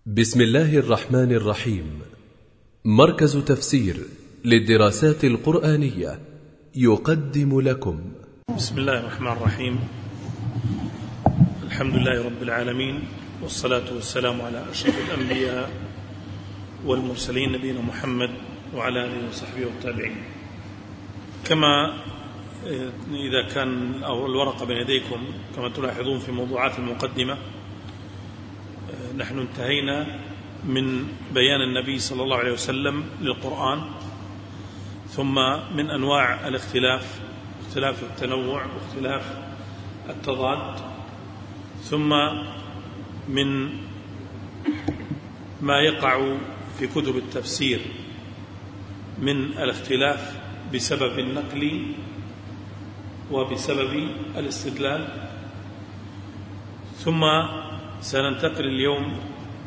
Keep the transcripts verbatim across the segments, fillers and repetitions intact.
بسم الله الرحمن الرحيم. مركز تفسير للدراسات القرآنية يقدم لكم. بسم الله الرحمن الرحيم. الحمد لله رب العالمين، والصلاة والسلام على أشرف الأنبياء والمرسلين نبينا محمد وعلى آله وصحبه والتابعين. كما إذا كان الورقة بين يديكم كما تلاحظون في موضوعات المقدمة، نحن انتهينا من بيان النبي صلى الله عليه وسلم للقرآن، ثم من أنواع الاختلاف، اختلاف التنوع واختلاف التضاد، ثم من ما يقع في كتب التفسير من الاختلاف بسبب النقل وبسبب الاستدلال، ثم سننتقل اليوم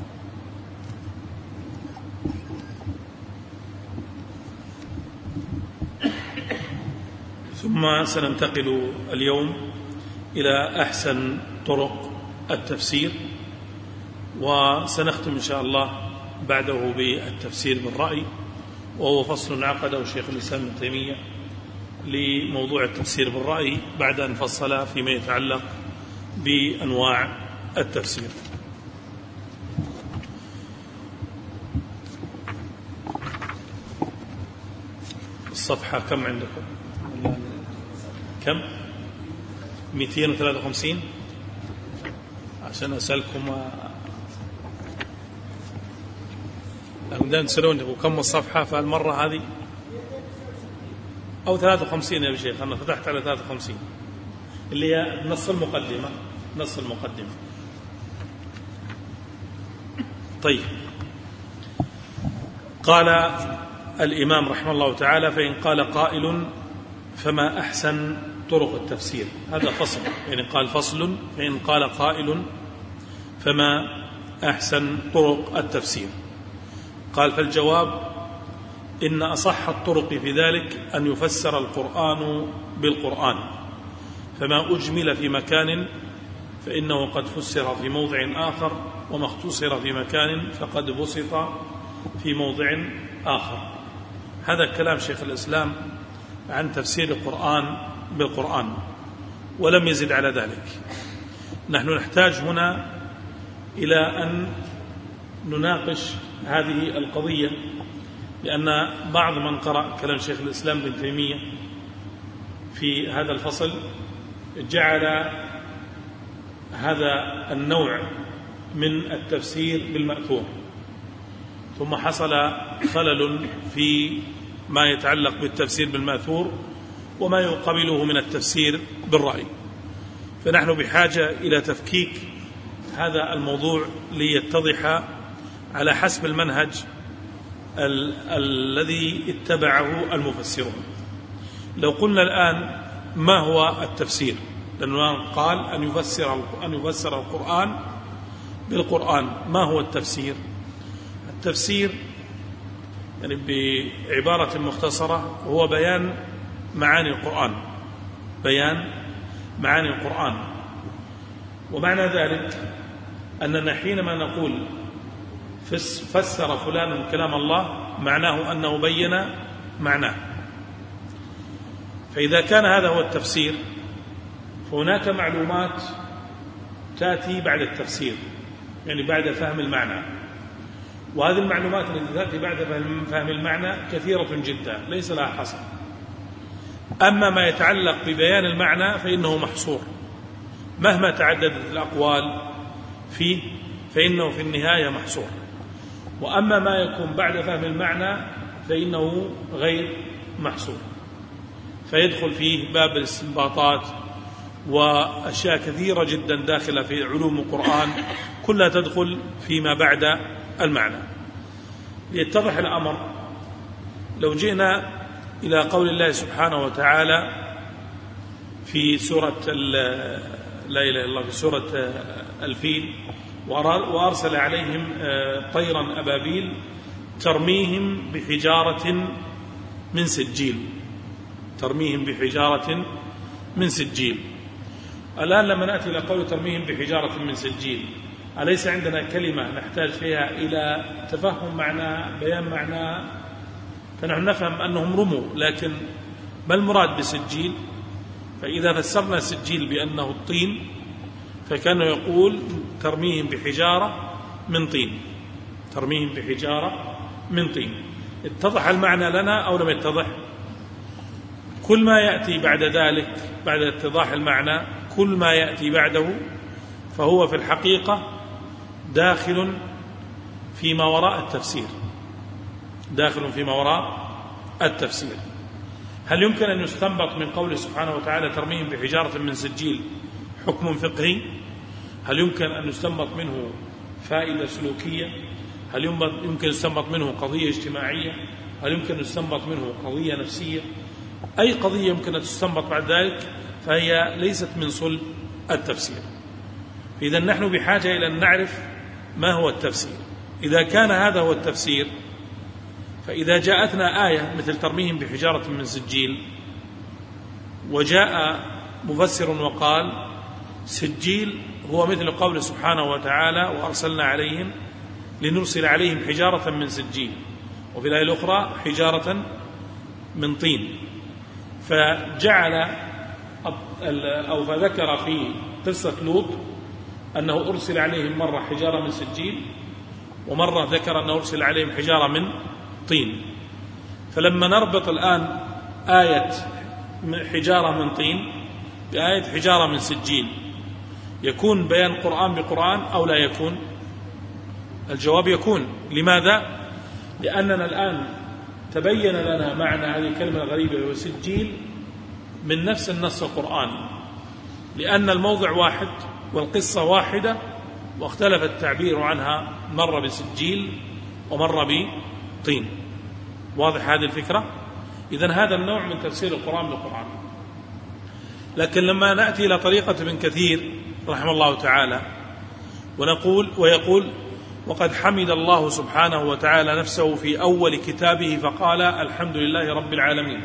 ثم سننتقل اليوم إلى أحسن طرق التفسير، وسنختم إن شاء الله بعده بالتفسير بالرأي، وهو فصل عقده شيخ الإسلام ابن تيمية لموضوع التفسير بالرأي بعد أن فصل فيما يتعلق بأنواع التفسير. الصفحة كم عندكم؟ كم؟ مئتين وثلاثة وخمسين عشان أسألكم لهم تسألون كم الصفحة فالمرة هذه، أو ثلاثة وخمسين يا شيخ، أنا فتحت على ثلاثة وخمسين اللي هي نص المقدمة نص المقدمة. طيب، قال الإمام رحمه الله تعالى: فإن قال قائل فما أحسن طرق التفسير. هذا فصل، يعني قال فصل فإن قال قائل فما أحسن طرق التفسير. قال: فالجواب إن أصح الطرق في ذلك أن يفسر القرآن بالقرآن، فما أجمل في مكان فإنه قد فسر في موضع آخر، وما اختصر في مكان فقد بسط في موضع آخر. هذا كلام شيخ الإسلام عن تفسير القرآن بالقرآن، ولم يزد على ذلك. نحن نحتاج هنا إلى أن نناقش هذه القضية، لأن بعض من قرأ كلام شيخ الإسلام ابن تيمية في هذا الفصل جعل هذا النوع من التفسير بالمأثور، ثم حصل خلل في ما يتعلق بالتفسير بالمأثور وما يقابله من التفسير بالرأي. فنحن بحاجة إلى تفكيك هذا الموضوع ليتضح على حسب المنهج ال- الذي اتبعه المفسرون. لو قلنا الآن ما هو التفسير، لأنه قال أن يفسر أن يفسر القرآن بالقرآن. ما هو التفسير؟ التفسير يعني بعبارة مختصرة هو بيان معاني القرآن، بيان معاني القرآن. ومعنى ذلك أننا حينما نقول فسر فلان كلام الله، معناه أنه بين معناه. فإذا كان هذا هو التفسير، فهناك معلومات تأتي بعد التفسير، يعني بعد فهم المعنى، وهذه المعلومات التي تأتي بعد فهم المعنى كثيرة جدا ليس لها حصر. أما ما يتعلق ببيان المعنى فإنه محصور، مهما تعددت الأقوال فيه فإنه في النهاية محصور. وأما ما يكون بعد فهم المعنى فإنه غير محصور، فيدخل فيه باب الاستنباطات وأشياء كثيرة جدا داخلة في علوم القرآن، كلها تدخل فيما بعد المعنى. ليتضح الأمر، لو جئنا إلى قول الله سبحانه وتعالى في سورة لا إله إلا الله في سورة الفيل: وأرسل عليهم طيرا أبابيل ترميهم بحجارة من سجيل ترميهم بحجارة من سجيل. الآن لما نأتي إلى قول ترميهم بحجارة من سجيل، أليس عندنا كلمة نحتاج فيها إلى تفهم معناها، بيان معناها؟ فنحن نفهم أنهم رموا، لكن ما المراد بسجيل؟ فإذا فسرنا سجيل بأنه الطين فكان يقول ترميهم بحجارة من طين، ترميهم بحجارة من طين. اتضح المعنى لنا أو لم يتضح؟ كل ما يأتي بعد ذلك، بعد اتضاح المعنى، كل ما يأتي بعده فهو في الحقيقة داخل فيما وراء التفسير، داخل فيما وراء التفسير. هل يمكن أن يستنبط من قوله سبحانه وتعالى ترميهم بحجارة من سجيل حكم فقهي؟ هل يمكن أن يستنبط منه فائدة سلوكية؟ هل يمكن أن يستنبط منه قضية اجتماعية؟ هل يمكن أن يستنبط منه قضية نفسية؟ أي قضية يمكن أن تستنبط بعد ذلك فهي ليست من صلب التفسير. إذا نحن بحاجة إلى أن نعرف ما هو التفسير. إذا كان هذا هو التفسير، فإذا جاءتنا آية مثل ترميهم بحجارة من سجيل، وجاء مفسر وقال سجيل هو مثل قول سبحانه وتعالى وأرسلنا عليهم لنرسل عليهم حجارة من سجيل، وفي الآية الأخرى حجارة من طين، فجعل أو فذكر في قصة لوط أنه أرسل عليهم مرة حجارة من سجيل، ومرة ذكر أنه أرسل عليهم حجارة من طين. فلما نربط الآن آية حجارة من طين بآية حجارة من سجيل، يكون بيان قرآن بقرآن أو لا يكون؟ الجواب يكون. لماذا؟ لأننا الآن تبين لنا معنى هذه الكلمة الغريبة وسجيل من نفس النص القرآني، لأن الموضع واحد والقصة واحدة، واختلف التعبير عنها، مر بسجيل ومر بطين. واضح هذه الفكرة؟ إذن هذا النوع من تفسير القرآن بالقرآن. لكن لما نأتي إلى طريقة ابن كثير رحمه الله تعالى ونقول ويقول وقد حمد الله سبحانه وتعالى نفسه في أول كتابه فقال الحمد لله رب العالمين،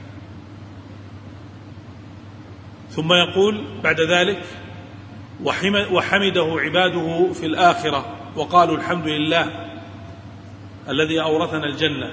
ثم يقول بعد ذلك وحمده عباده في الآخرة وقالوا الحمد لله الذي أورثنا الجنة.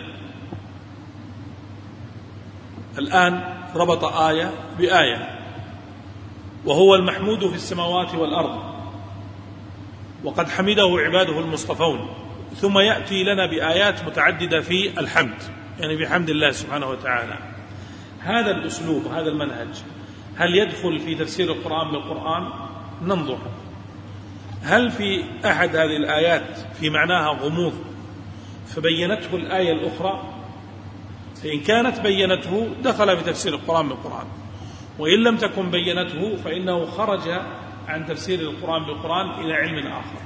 الآن ربط آية بآية، وهو المحمود في السماوات والأرض وقد حمده عباده المصطفون، ثم يأتي لنا بآيات متعددة في الحمد، يعني بحمد الله سبحانه وتعالى. هذا الأسلوب، هذا المنهج، هل يدخل في تفسير القرآن بالقرآن؟ ننظر هل في أحد هذه الآيات في معناها غموض فبينته الآية الأخرى؟ فإن كانت بينته دخل في تفسير القرآن بالقرآن، وإن لم تكن بينته فإنه خرج عن تفسير القرآن بالقرآن إلى علم آخر.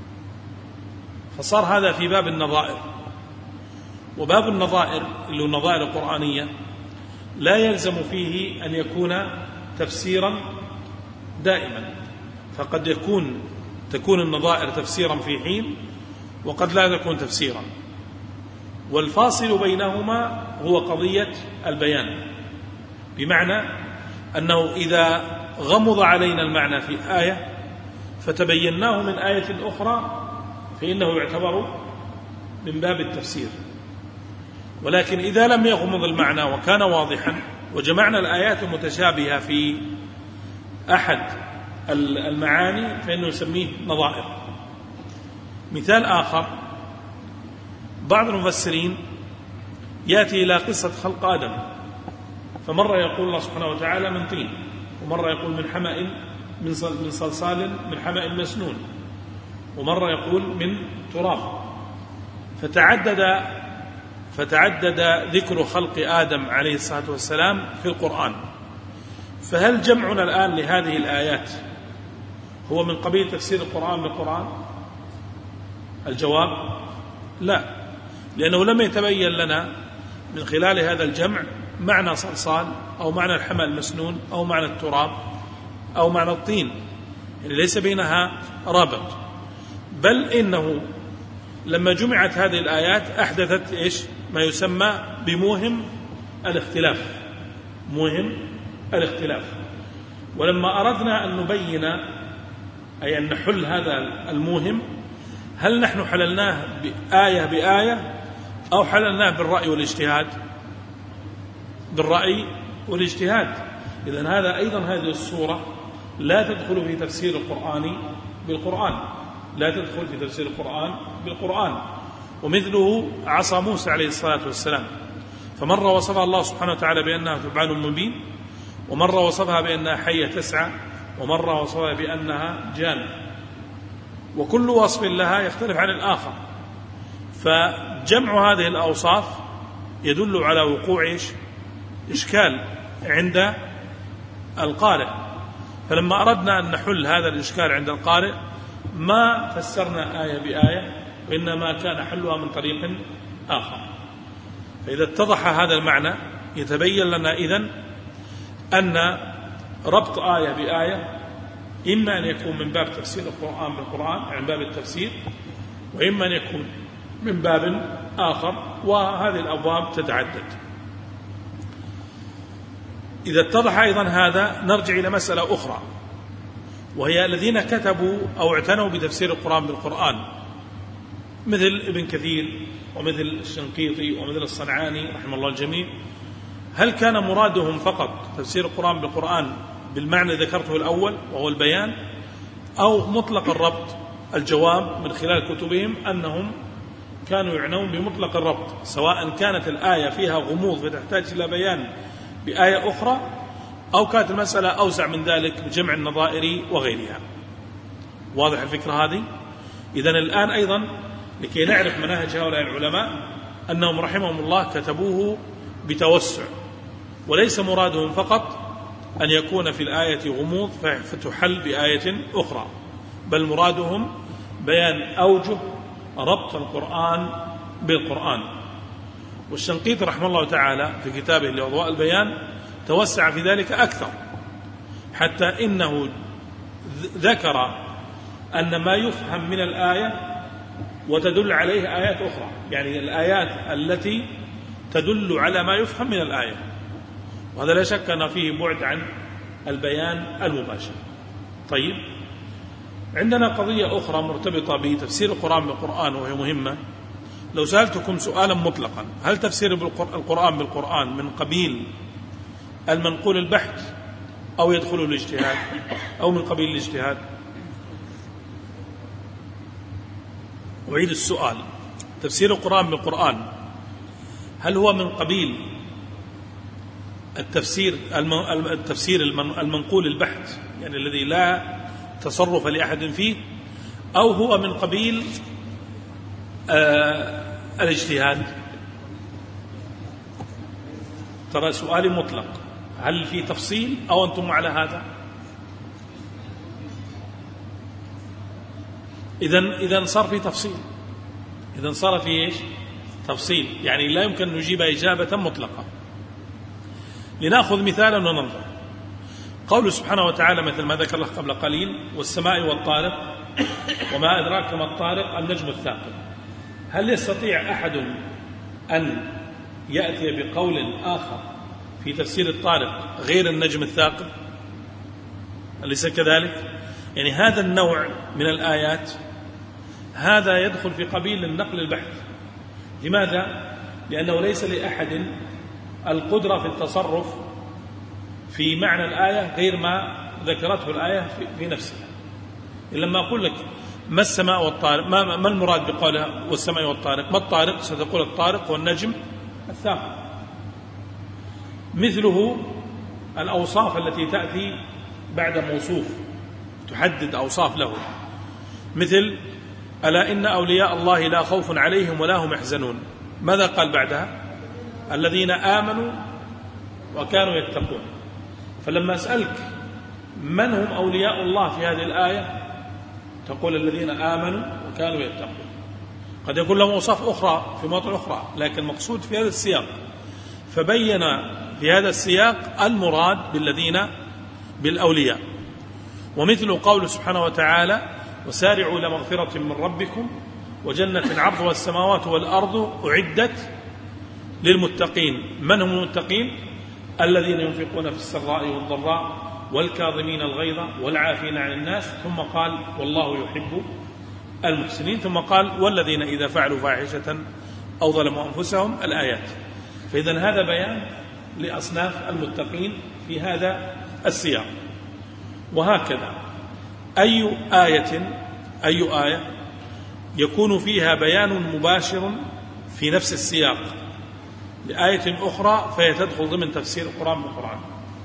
فصار هذا في باب النظائر، وباب النظائر اللي هو النظائر القرآنية لا يلزم فيه أن يكون تفسيرا دائما، فقد يكون تكون النظائر تفسيرا في حين وقد لا تكون تفسيرا، والفاصل بينهما هو قضية البيان، بمعنى أنه إذا غمض علينا المعنى في آية فتبيناه من آية أخرى فإنه يعتبر من باب التفسير. ولكن إذا لم يغمض المعنى وكان واضحا وجمعنا الآيات المتشابهة في أحد المعاني فإنه يسميه نظائر. مثال آخر، بعض المفسرين يأتي إلى قصة خلق آدم، فمرة يقول الله سبحانه وتعالى من طين، ومرة يقول من حمأ من صلصال من حمأ مسنون، ومرة يقول من تراب، فتعدد فتعدد ذكر خلق آدم عليه الصلاة والسلام في القرآن. فهل جمعنا الآن لهذه الآيات هو من قبيل تفسير القرآن بالقرآن؟ الجواب لا، لأنه لم يتبين لنا من خلال هذا الجمع معنى صلصال أو معنى الحمأ المسنون أو معنى التراب أو معنى الطين، يعني ليس بينها رابط. بل إنه لما جمعت هذه الآيات أحدثت إيش؟ ما يسمى بموهم الاختلاف، موهم الاختلاف. ولما أردنا أن نبين أي أن نحل هذا الموهم، هل نحن حللناه بآية بآية أو حللناه بالرأي والاجتهاد؟ بالرأي والاجتهاد. إذن هذا أيضا هذه الصورة لا تدخل في تفسير القرآن بالقرآن، لا تدخل في تفسير القرآن بالقرآن. ومثله عصا موسى عليه الصلاة والسلام، فمرة وصفها الله سبحانه وتعالى بأنها ثعبان مبين، ومرة وصفها بأنها حية تسعى، ومرة وصفها بأنها جان، وكل وصف لها يختلف عن الآخر. فجمع هذه الأوصاف يدل على وقوع إشكال عند القارئ. فلما أردنا أن نحل هذا الإشكال عند القارئ ما فسرنا آية بآية، وإنما كان حلها من طريق آخر. فإذا اتضح هذا المعنى يتبين لنا إذن أن ربط آية بآية إما أن يكون من باب تفسير القرآن بالقرآن، يعني باب التفسير، وإما أن يكون من باب آخر، وهذه الأبواب تتعدد. إذا اتضح أيضا هذا نرجع إلى مسألة أخرى، وهي الذين كتبوا أو اعتنوا بتفسير القرآن بالقرآن مثل ابن كثير ومثل الشنقيطي ومثل الصنعاني رحمه الله الجميع، هل كان مرادهم فقط تفسير القرآن بالقرآن بالمعنى ذكرته الأول وهو البيان، أو مطلق الربط؟ الجواب من خلال كتبهم أنهم كانوا يعنون بمطلق الربط، سواء كانت الآية فيها غموض فتحتاج إلى بيان بآية أخرى، أو كانت المسألة أوسع من ذلك بجمع النظائر وغيرها. واضح الفكرة هذه؟ إذن الآن أيضا لكي نعرف مناهج هؤلاء العلماء أنهم رحمهم الله كتبوه بتوسع، وليس مرادهم فقط أن يكون في الآية غموض فتحل بآية أخرى، بل مرادهم بيان أوجه ربط القرآن بالقرآن. والشنقيطي رحمه الله تعالى في كتابه لأضواء البيان توسع في ذلك أكثر، حتى إنه ذكر أن ما يفهم من الآية وتدل عليه آيات أخرى، يعني الآيات التي تدل على ما يفهم من الآية، وهذا لا شك أن فيه بعد عن البيان المباشر. طيب، عندنا قضية أخرى مرتبطة بتفسير القرآن بالقرآن وهي مهمة. لو سألتكم سؤالا مطلقا، هل تفسير القرآن بالقرآن من قبيل المنقول البحث أو يدخل الاجتهاد أو من قبيل الاجتهاد؟ أعيد السؤال، تفسير القرآن بالقرآن هل هو من قبيل التفسير التفسير المنقول البحث، يعني الذي لا تصرف لأحد فيه، أو هو من قبيل آه الاجتهاد؟ ترى سؤالي مطلق، هل في تفصيل أو أنتم على هذا؟ إذن إذن صار في تفصيل، إذن صار في إيش؟ تفصيل، يعني لا يمكن أن نجيب إجابة مطلقة. لنأخذ مثالا وننظر. قوله سبحانه وتعالى مثل ما ذكر الله قبل قليل: والسماء والطارق وما أدراك ما الطارق النجم الثاقب. هل يستطيع أحد أن يأتي بقول آخر في تفسير الطارق غير النجم الثاقب؟ أليس كذلك؟ يعني هذا النوع من الآيات هذا يدخل في قبيل النقل البحث. لماذا؟ لأنه ليس لأحد القدرة في التصرف في معنى الآية غير ما ذكرته الآية في نفسها. لما أقول لك ما السماء والطارق، ما, ما المراد بقولها والسماء والطارق؟ ما الطارق؟ ستقول الطارق والنجم الثاقب. مثله الأوصاف التي تأتي بعد موصوف تحدد أوصاف له، مثل: ألا إن أولياء الله لا خوف عليهم ولا هم يحزنون. ماذا قال بعدها؟ الذين آمنوا وكانوا يتقون. فلما أسألك من هم أولياء الله في هذه الآية تقول الذين آمنوا وكانوا يتقون. قد يكون لهم أوصاف أخرى في مواطن أخرى، لكن مقصود في هذا السياق، فبين في هذا السياق المراد بالذين بالأولياء. ومثل قوله سبحانه وتعالى: وسارعوا إلى مغفرة من ربكم وجنة عرضها السماوات والأرض أعدت للمتقين. من هم المتقين؟ الذين ينفقون في السراء والضراء والكاظمين الغيظ والعافين عن الناس، ثم قال والله يحب المحسنين، ثم قال والذين إذا فعلوا فاحشة أو ظلموا أنفسهم الآيات. فإذن هذا بيان لأصناف المتقين في هذا السياق. وهكذا أي آية أي آية يكون فيها بيان مباشر في نفس السياق لآية أخرى فهي تدخل ضمن تفسير القرآن بالقرآن،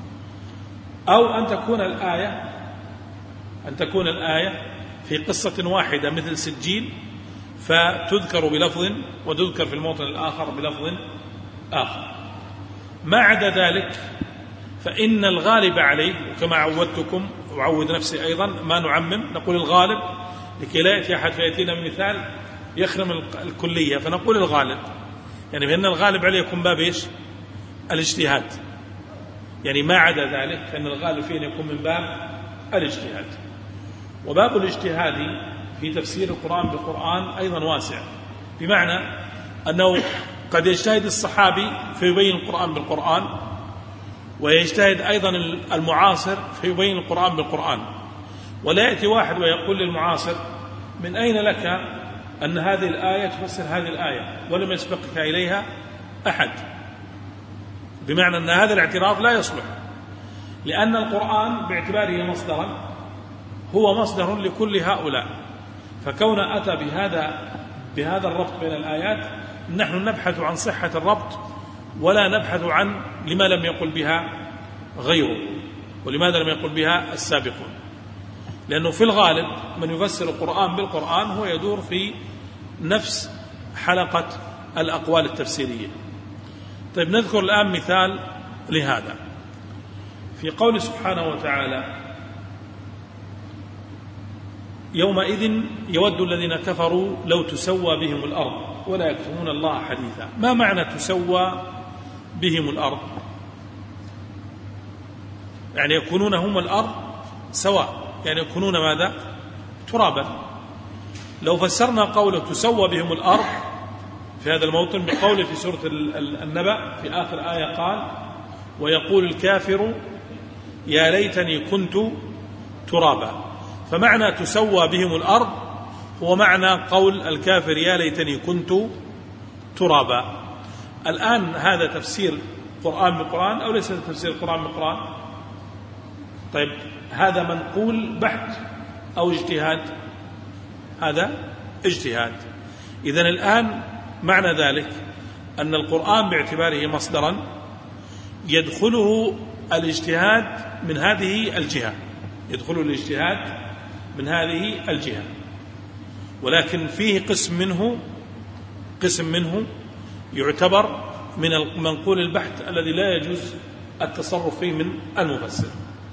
أو أن تكون الآية أن تكون الآية في قصة واحدة مثل سجين فتذكر بلفظ وتذكر في الموطن الآخر بلفظ آخر. ما عدا ذلك فإن الغالب عليه، وكما عودتكم وعود نفسي أيضا ما نعمم، نقول الغالب لكي لا يأتي أحد فيأتينا بمثال يخرم الكلية، فنقول الغالب، يعني فإن الغالب عليه يكون باب إيش؟ الاجتهاد. يعني ما عدا ذلك فإن الغالب فيه يكون من باب الاجتهاد. وباب الاجتهاد في تفسير القرآن بالقرآن أيضا واسع، بمعنى أنه قد يجتهد الصحابي فيبين القرآن بالقرآن، ويجتهد أيضا المعاصر فيبين القرآن بالقرآن. ولا يأتي واحد ويقول للمعاصر من أين لك أن هذه الآية تفسر هذه الآية ولم يسبقك إليها أحد، بمعنى أن هذا الاعتراض لا يصلح، لأن القرآن باعتباره مصدرا هو مصدر لكل هؤلاء، فكون أتى بهذا بهذا الربط بين الآيات نحن نبحث عن صحة الربط ولا نبحث عن لما لم يقل بها غيره ولماذا لم يقل بها السابقون، لأنه في الغالب من يفسر القرآن بالقرآن هو يدور في نفس حلقة الأقوال التفسيرية. طيب نذكر الآن مثال لهذا في قول سبحانه وتعالى يومئذ يود الذين كفروا لو تسوى بهم الأرض ولا يكتمون الله حديثا. ما معنى تسوى بهم الأرض؟ يعني يكونون هم الأرض سواء، يعني يكونون ماذا؟ ترابا. لو فسرنا قوله تسوى بهم الأرض في هذا الموطن بقوله في سورة النبأ في آخر آية قال ويقول الكافر يا ليتني كنت ترابا، فمعنى تسوى بهم الأرض هو معنى قول الكافر يا ليتني كنت ترابا. الآن هذا تفسير قرآن بالقرآن أو ليس تفسير القرآن بالقرآن؟ طيب هذا منقول بحث أو اجتهاد؟ هذا اجتهاد. إذن الآن معنى ذلك أن القرآن باعتباره مصدرا يدخله الاجتهاد من هذه الجهة، يدخله الاجتهاد من هذه الجهة، ولكن فيه قسم منه قسم منه يعتبر من المنقول البحث الذي لا يجوز التصرف فيه من المفسر.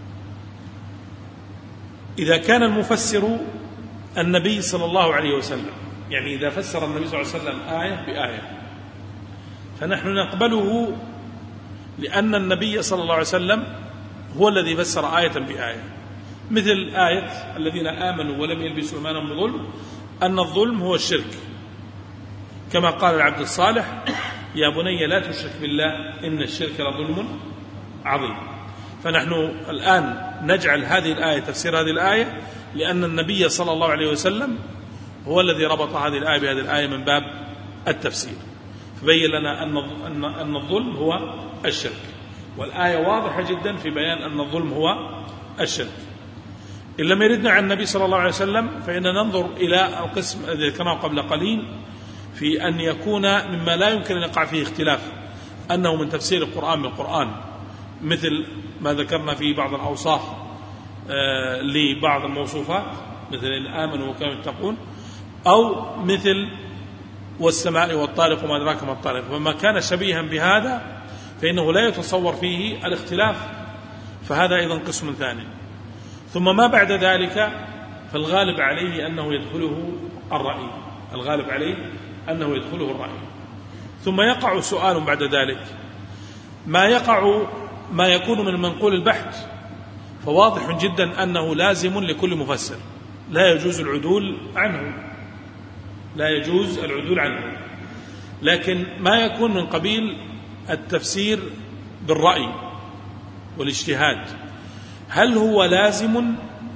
إذا كان المفسر النبي صلى الله عليه وسلم، يعني إذا فسر النبي صلى الله عليه وسلم آية بآية فنحن نقبله لأن النبي صلى الله عليه وسلم هو الذي فسر آية بآية، مثل آية الذين آمنوا ولم يلبسوا إيمانهم بظلم، أن الظلم هو الشرك، كما قال العبد الصالح يا بني لا تشرك بالله إن الشرك لظلم عظيم. فنحن الآن نجعل هذه الآية تفسير هذه الآية لأن النبي صلى الله عليه وسلم هو الذي ربط هذه الآية بهذه الآية من باب التفسير، فبين لنا أن أن الظلم هو الشرك، والآية واضحة جدا في بيان أن الظلم هو الشرك. إن لم يردنا عن النبي صلى الله عليه وسلم فإننا ننظر إلى القسم الذي ذكرناه قبل قليل في أن يكون مما لا يمكن أن يقع فيه اختلاف أنه من تفسير القرآن بالقرآن، مثل ما ذكرنا في بعض الأوصاف آه لبعض الموصوفات مثل إن آمنوا وكانوا يتقون، أو مثل والسماء والطارق وما أدراك ما الطارق، فما كان شبيها بهذا فإنه لا يتصور فيه الاختلاف، فهذا أيضا قسم ثاني. ثم ما بعد ذلك فالغالب عليه أنه يدخله الرأي، الغالب عليه أنه يدخله الرأي. ثم يقع سؤال بعد ذلك، ما يقع ما يكون من المنقول البحث فواضح جدا أنه لازم لكل مفسر، لا يجوز العدول عنه، لا يجوز العدول عنه. لكن ما يكون من قبيل التفسير بالرأي والاجتهاد، هل هو لازم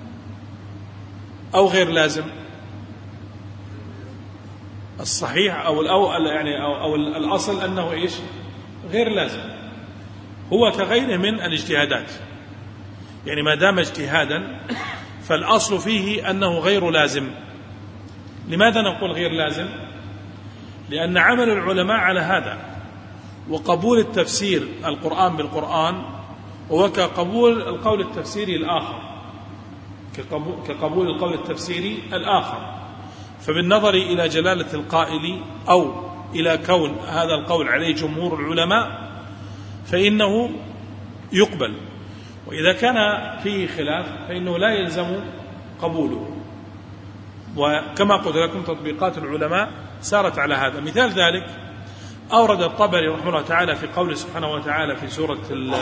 أو غير لازم؟ الصحيح أو الأول يعني أو, أو الأصل أنه إيش؟ غير لازم. هو كغيره من الاجتهادات، يعني ما دام اجتهادا فالأصل فيه أنه غير لازم. لماذا نقول غير لازم؟ لأن عمل العلماء على هذا، وقبول التفسير القرآن بالقرآن هو كقبول القول التفسيري الآخر، كقبول القول التفسيري الآخر. فبالنظر إلى جلالة القائل أو إلى كون هذا القول عليه جمهور العلماء فإنه يقبل، وإذا كان فيه خلاف فإنه لا يلزم قبوله. وكما قلت لكم تطبيقات العلماء سارت على هذا. مثال ذلك أورد الطبري رحمه الله تعالى في قوله سبحانه وتعالى في سورة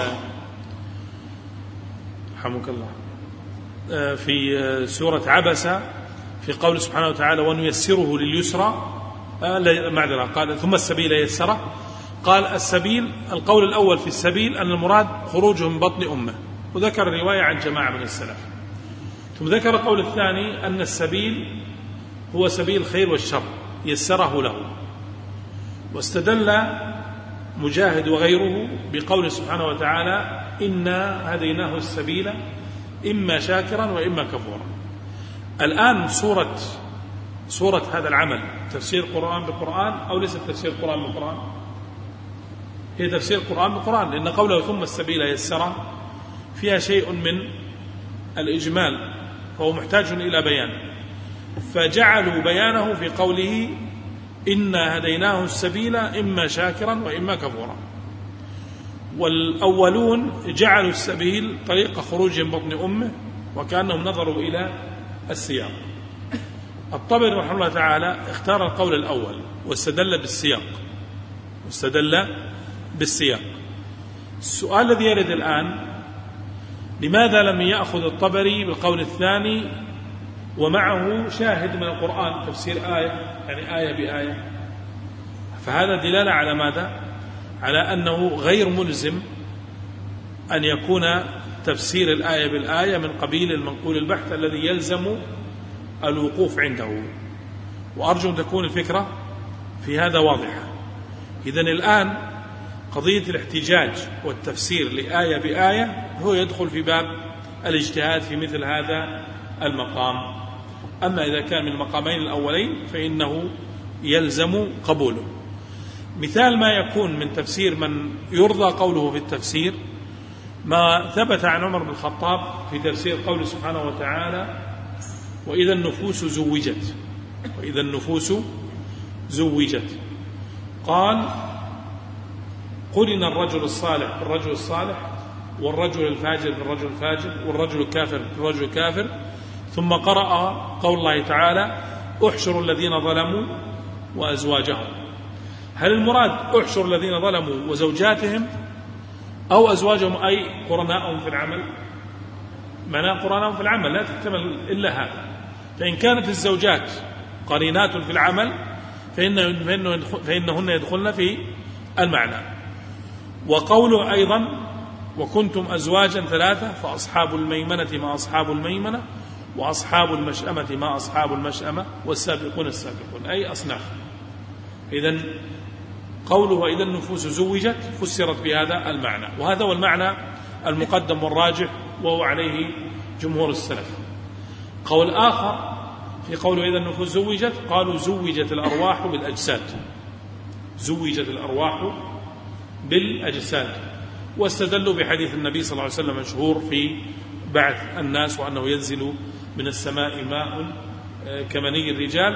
رحمك الله في سورة عبسة في قوله سبحانه وتعالى ونيسره لليسرى، معذرة قال ثم السبيل يسره. قال السبيل القول الأول في السبيل أن المراد خروجه من بطن أمه، وذكر الرواية عن جماعة من السلف. ثم ذكر القول الثاني أن السبيل هو سبيل الخير والشر يسره له، واستدل مجاهد وغيره بقوله سبحانه وتعالى إنا هديناه السبيل إما شاكرا وإما كفورا. الآن صورة صورة هذا العمل تفسير القرآن بالقرآن أو ليس تفسير القرآن بالقرآن؟ هي تفسير القرآن بالقرآن، لأن قوله ثم السبيل يسره فيها شيء من الإجمال، فهو محتاج إلى بيان، فجعلوا بيانه في قوله إنا هديناه السبيل إما شاكرا وإما كفورا. والأولون جعلوا السبيل طريق خروج من بطن أمه، وكأنهم نظروا إلى السياق. الطبري رحمه الله تعالى اختار القول الأول واستدل بالسياق واستدل بالسياق. السؤال الذي يرد الآن لماذا لم يأخذ الطبري بالقول الثاني ومعه شاهد من القرآن تفسير آية، يعني آية بآية؟ فهذا دلالة على ماذا؟ على أنه غير ملزم أن يكون تفسير الآية بالآية من قبيل المنقول البحث الذي يلزم الوقوف عنده. وأرجو أن تكون الفكرة في هذا واضحة. إذن الآن قضية الاحتجاج والتفسير لآية بآية هو يدخل في باب الاجتهاد في مثل هذا المقام. أما إذا كان من المقامين الأولين فإنه يلزم قبوله. مثال ما يكون من تفسير من يرضى قوله في التفسير ما ثبت عن عمر بن الخطاب في تفسير قوله سبحانه وتعالى وإذا النفوس زوجت، وإذا النفوس زوجت، قال قرن الرجل الصالح بالرجل الصالح، والرجل الفاجر بالرجل الفاجر، والرجل الكافر بالرجل الكافر، ثم قرأ قول الله تعالى احشروا الذين ظلموا وأزواجهم. هل المراد احشر الذين ظلموا وزوجاتهم أو أزواجهم أي قرناءهم في العمل؟ معناه قرناءهم في العمل لا تحتمل إلا هذا. فإن كانت الزوجات قرينات في العمل فإن فإنهن يدخلن في المعنى. وقوله أيضا وكنتم أزواجا ثلاثة فأصحاب الميمنة ما أصحاب الميمنة وأصحاب المشأمة ما أصحاب المشأمة والسابقون السابقون، أي أصناف. إذن قوله وإذا النفوس زوجت فسرت بهذا المعنى، وهذا هو المعنى المقدم والراجح وهو عليه جمهور السلف. قول آخر في قوله إذا النفوس زوجت قالوا زوجت الأرواح بالأجساد، زوجت الأرواح بالأجساد، واستدلوا بحديث النبي صلى الله عليه وسلم مشهور في بعث الناس وأنه ينزل من السماء ماء كمني الرجال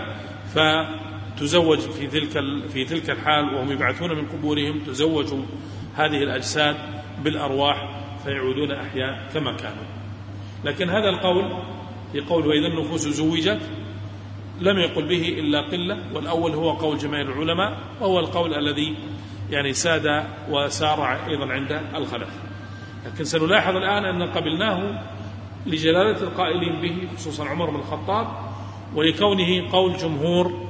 فتزوج في تلك في تلك الحال وهم يبعثون من قبورهم تزوج هذه الأجساد بالأرواح فيعودون أحياء كما كانوا. لكن هذا القول يقول وإذا النفوس زوجت لم يقل به إلا قلة، والأول هو قول جماهير العلماء وهو القول الذي يعني ساد وسارع أيضا عند الخلف. لكن سنلاحظ الآن أن قبلناه لجلالة القائلين به خصوصا عمر بن الخطاب ولكونه قول جمهور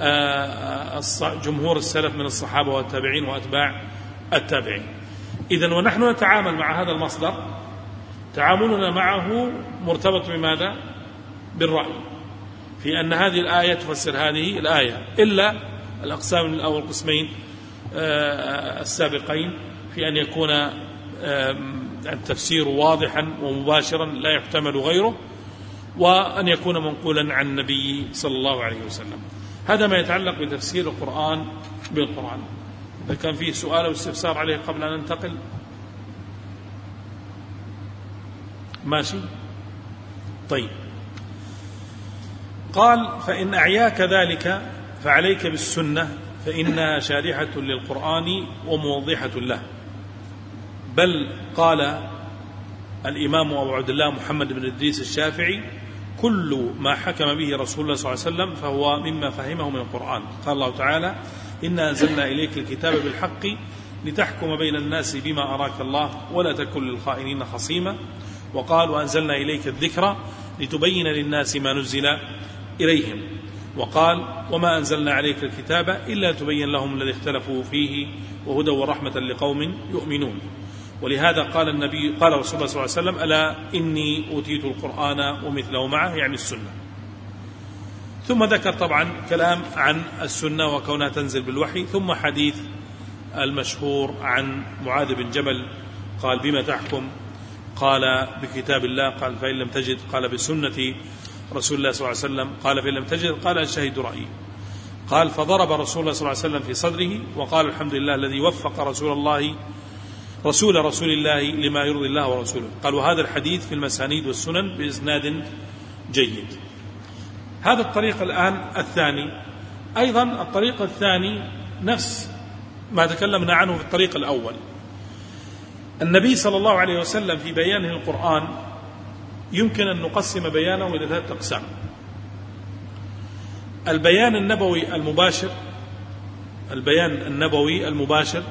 جمهور السلف من الصحابة والتابعين وأتباع التابعين. إذن ونحن نتعامل مع هذا المصدر تعاملنا معه مرتبط بماذا؟ بالرأي، في أن هذه الآية تفسر هذه الآية، إلا الأقسام أو القسمين السابقين في أن يكون التفسير واضحا ومباشرا لا يحتمل غيره، وأن يكون منقولا عن النبي صلى الله عليه وسلم. هذا ما يتعلق بتفسير القرآن بالقرآن. إذا كان فيه سؤال أو استفسار عليه قبل أن ننتقل ماشي. طيب، قال: فإن أعياك ذلك فعليك بالسنة فإنها شارحة للقرآن وموضحة له. بل قال الإمام أبو عبد الله محمد بن إدريس الشافعي: كل ما حكم به رسول الله صلى الله عليه وسلم فهو مما فهمه من القرآن. قال الله تعالى: إنا أنزلنا إليك الكتاب بالحق لتحكم بين الناس بما أراك الله ولا تكن للخائنين خصيما. وقال: وأنزلنا إليك الذكر لتبين للناس ما نزل إليهم. وقال: وما أنزلنا عليك الكتاب إلا تبين لهم الذي اختلفوا فيه وهدى ورحمة لقوم يؤمنون. ولهذا قال النبي قال رسول الله صلى الله عليه وسلم: ألا إني أوتيت القرآن ومثله معه، يعني السنة. ثم ذكر طبعا كلام عن السنة وكونها تنزل بالوحي، ثم حديث المشهور عن معاذ بن جبل قال: بما تحكم؟ قال: بكتاب الله. قال: فإن لم تجد؟ قال: بسنة رسول الله صلى الله عليه وسلم. قال: فإن لم تجد؟ قال: أجتهد رأيي. قال: فضرب رسول الله صلى الله عليه وسلم في صدره وقال: الحمد لله الذي وفق رسول الله رسول رسول الله لما يرضي الله ورسوله. قال: وهذا الحديث في المسانيد والسنن بإسناد جيد. هذا الطريق الآن الثاني. أيضا الطريق الثاني نفس ما تكلمنا عنه في الطريق الأول. النبي صلى الله عليه وسلم في بيانه القرآن يمكن أن نقسم بيانه إلى ثلاثة أقسام: البيان النبوي المباشر، البيان النبوي المباشر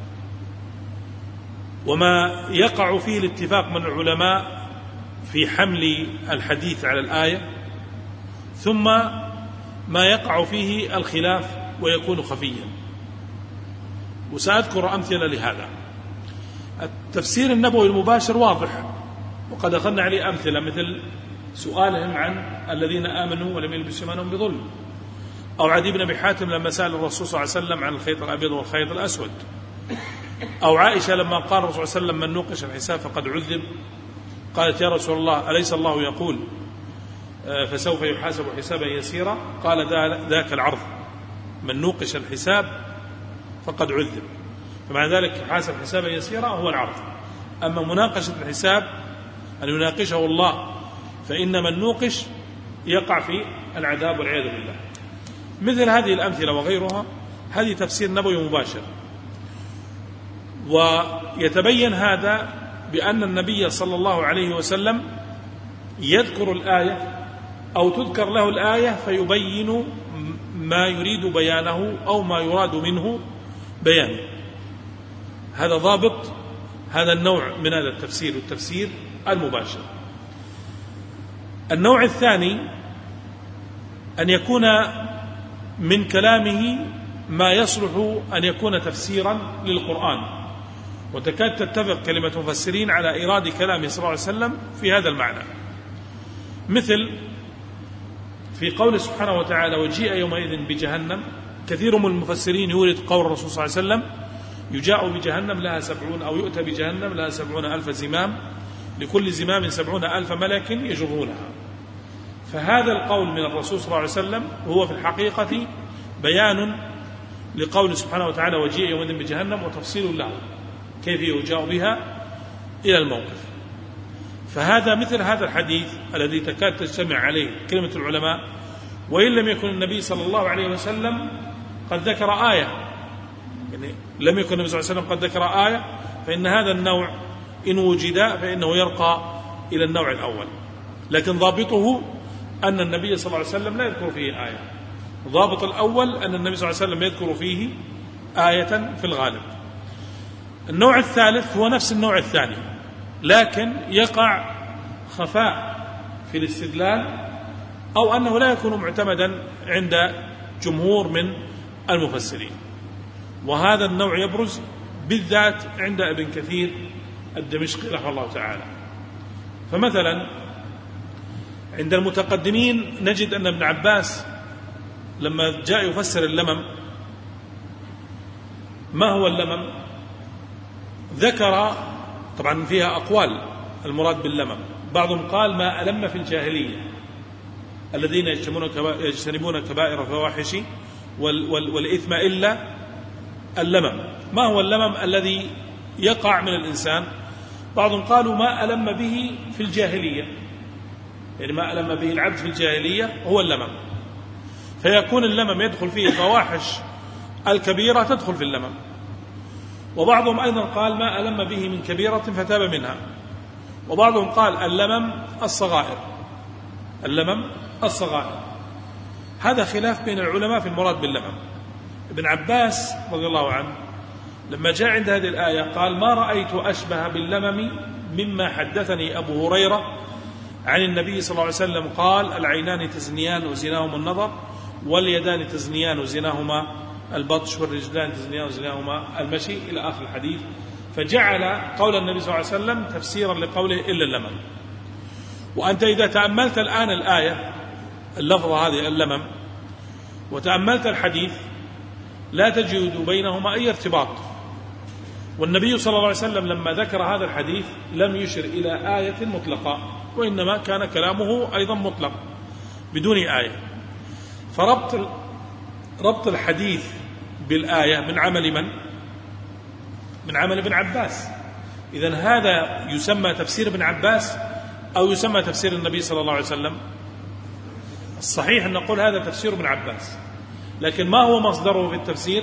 وما يقع فيه الاتفاق من العلماء في حمل الحديث على الآية، ثم ما يقع فيه الخلاف ويكون خفيا. وسأذكر أمثلة لهذا. التفسير النبوي المباشر واضح، وقد أخذنا عليه أمثلة، مثل سؤالهم عن الذين آمنوا ولم يلبسوا إيمانهم بظلم، أو عدي بن أبي حاتم لما سأل الرسول صلى الله عليه وسلم عن الخيط الأبيض والخيط الأسود، أو عائشة لما قال الرسول صلى الله عليه وسلم: من نوقش الحساب فقد عذب. قالت: يا رسول الله أليس الله يقول فسوف يحاسب حسابا يسيرا؟ قال: ذاك العرض، من نوقش الحساب فقد عذب. فمع ذلك حاسب حسابا يسيرا هو العرض. أما مناقشة الحساب أن يناقشه الله، فإن من نوقش يقع في العذاب والعياذ بالله. مثل هذه الأمثلة وغيرها، هذه تفسير نبوي مباشر. ويتبين هذا بأن النبي صلى الله عليه وسلم يذكر الآية أو تذكر له الآية فيبين ما يريد بيانه أو ما يراد منه بيانه. هذا ضابط هذا النوع من هذا التفسير، التفسير المباشر. النوع الثاني أن يكون من كلامه ما يصلح أن يكون تفسيرا للقرآن، وتكاد تتفق كلمة مفسرين على إيراد كلامه صلى الله عليه وسلم في هذا المعنى. مثل في قول سبحانه وتعالى: وجيء يومئذ بجهنم. كثير من المفسرين يورد قول الرسول صلى الله عليه وسلم: يجاء بجهنم لها سبعون، أو يؤتى بجهنم لها سبعون ألف زمام، لكل زمام سبعون ألف ملك يجرونها. فهذا القول من الرسول صلى الله عليه وسلم هو في الحقيقة بيان لقول سبحانه وتعالى: وجيء يومئذ بجهنم، وتفصيل له كيف يجاء بها إلى الموقف. فهذا مثل هذا الحديث الذي تكاد تجتمع عليه كلمة العلماء، وإن لم يكن النبي صلى الله عليه وسلم قد ذكر آية، يعني لم يكن النبي صلى الله عليه وسلم قد ذكر آية، فإن هذا النوع إن وجد فإنه يرقى إلى النوع الأول. لكن ضابطه أن النبي صلى الله عليه وسلم لا يذكر فيه آية. ضابط الأول أن النبي صلى الله عليه وسلم يذكر فيه آية في الغالب. النوع الثالث هو نفس النوع الثاني، لكن يقع خفاء في الاستدلال، أو أنه لا يكون معتمدا عند جمهور من المفسرين. وهذا النوع يبرز بالذات عند ابن كثير الدمشقي رحمه الله تعالى. فمثلا عند المتقدمين نجد أن ابن عباس لما جاء يفسر اللمم، ما هو اللمم؟ ذكر طبعا فيها أقوال المراد باللمم، بعضهم قال ما ألم في الجاهلية الذين يجتنبون كبائر الفواحش والإثم إلا اللمم. ما هو اللمم الذي يقع من الإنسان؟ بعضهم قالوا ما ألم به في الجاهلية، يعني ما ألم به العبد في الجاهلية هو اللمم، فيكون اللمم يدخل فيه الفواحش الكبيرة تدخل في اللمم. وبعضهم أيضا قال ما ألم به من كبيرة فتاب منها. وبعضهم قال اللمم الصغائر، اللمم الصغائر. هذا خلاف بين العلماء في المراد باللمم. ابن عباس رضي الله عنه لما جاء عند هذه الآية قال ما رأيت أشبه باللمم مما حدثني أبو هريرة عن النبي صلى الله عليه وسلم قال العينان تزنيان وزناهما النظر، واليدان تزنيان وزناهما البطش، والرجلان تزنيان وزناهما المشي، إلى آخر الحديث. فجعل قول النبي صلى الله عليه وسلم تفسيرا لقوله إلا اللمم. وأنت إذا تأملت الآن الآية اللفظة هذه اللمم وتأملت الحديث لا تجد بينهما أي ارتباط. والنبي صلى الله عليه وسلم لما ذكر هذا الحديث لم يشر إلى آية مطلقة، وإنما كان كلامه أيضا مطلق بدون آية. فربط ربط الحديث بالآية من عمل من؟ من عمل ابن عباس. إذن هذا يسمى تفسير ابن عباس أو يسمى تفسير النبي صلى الله عليه وسلم؟ الصحيح أن نقول هذا تفسير ابن عباس، لكن ما هو مصدره في التفسير؟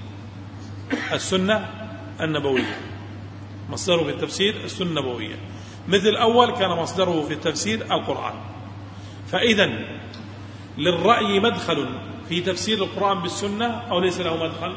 السنة النبوية. مصدره في التفسير السنة النبوية، مثل الأول كان مصدره في التفسير القرآن. فإذن للرأي مدخل في تفسير القرآن بالسنة أو ليس له مدخل؟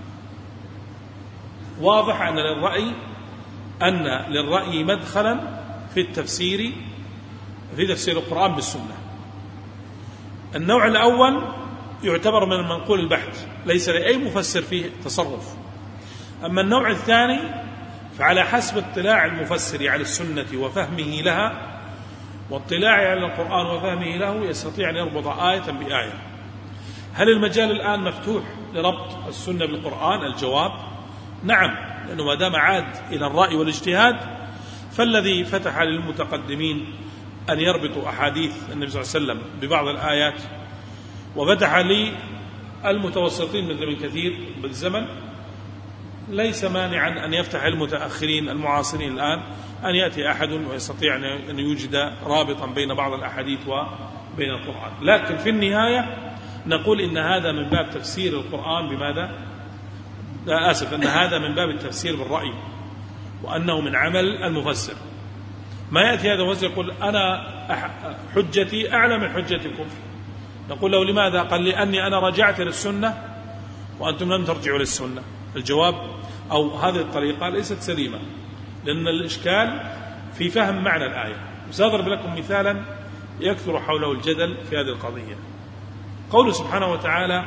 واضح أن للرأي أن للرأي مدخلا في التفسير في تفسير القرآن بالسنة. النوع الأول يعتبر من المنقول البحث، ليس لأي مفسر فيه تصرف. أما النوع الثاني فعلى حسب اطلاع المفسر على السنة وفهمه لها واطلاعه على القرآن وفهمه له يستطيع أن يربط آية بآية. هل المجال الآن مفتوح لربط السنة بالقرآن؟ الجواب نعم، لأنه ما دام عاد إلى الرأي والاجتهاد فالذي فتح للمتقدمين أن يربطوا أحاديث النبي صلى الله عليه وسلم ببعض الآيات، وفتح للمتوسطين مثل ابن كثير بالزمن، ليس مانعا أن يفتح المتأخرين المعاصرين الآن أن يأتي أحد ويستطيع أن يوجد رابطا بين بعض الأحاديث وبين القرآن. لكن في النهاية نقول إن هذا من باب تفسير القرآن بماذا؟ لا آسف، أن هذا من باب التفسير بالرأي، وأنه من عمل المفسر. ما يأتي هذا المفسر يقول أنا حجتي أعلى من حجتكم، نقول له لماذا؟ قال لأني أنا رجعت للسنة وأنتم لم ترجعوا للسنة. الجواب أو هذه الطريقة ليست سليمة، لأن الإشكال في فهم معنى الآية. سأضرب لكم مثالا يكثر حوله الجدل في هذه القضية. قوله سبحانه وتعالى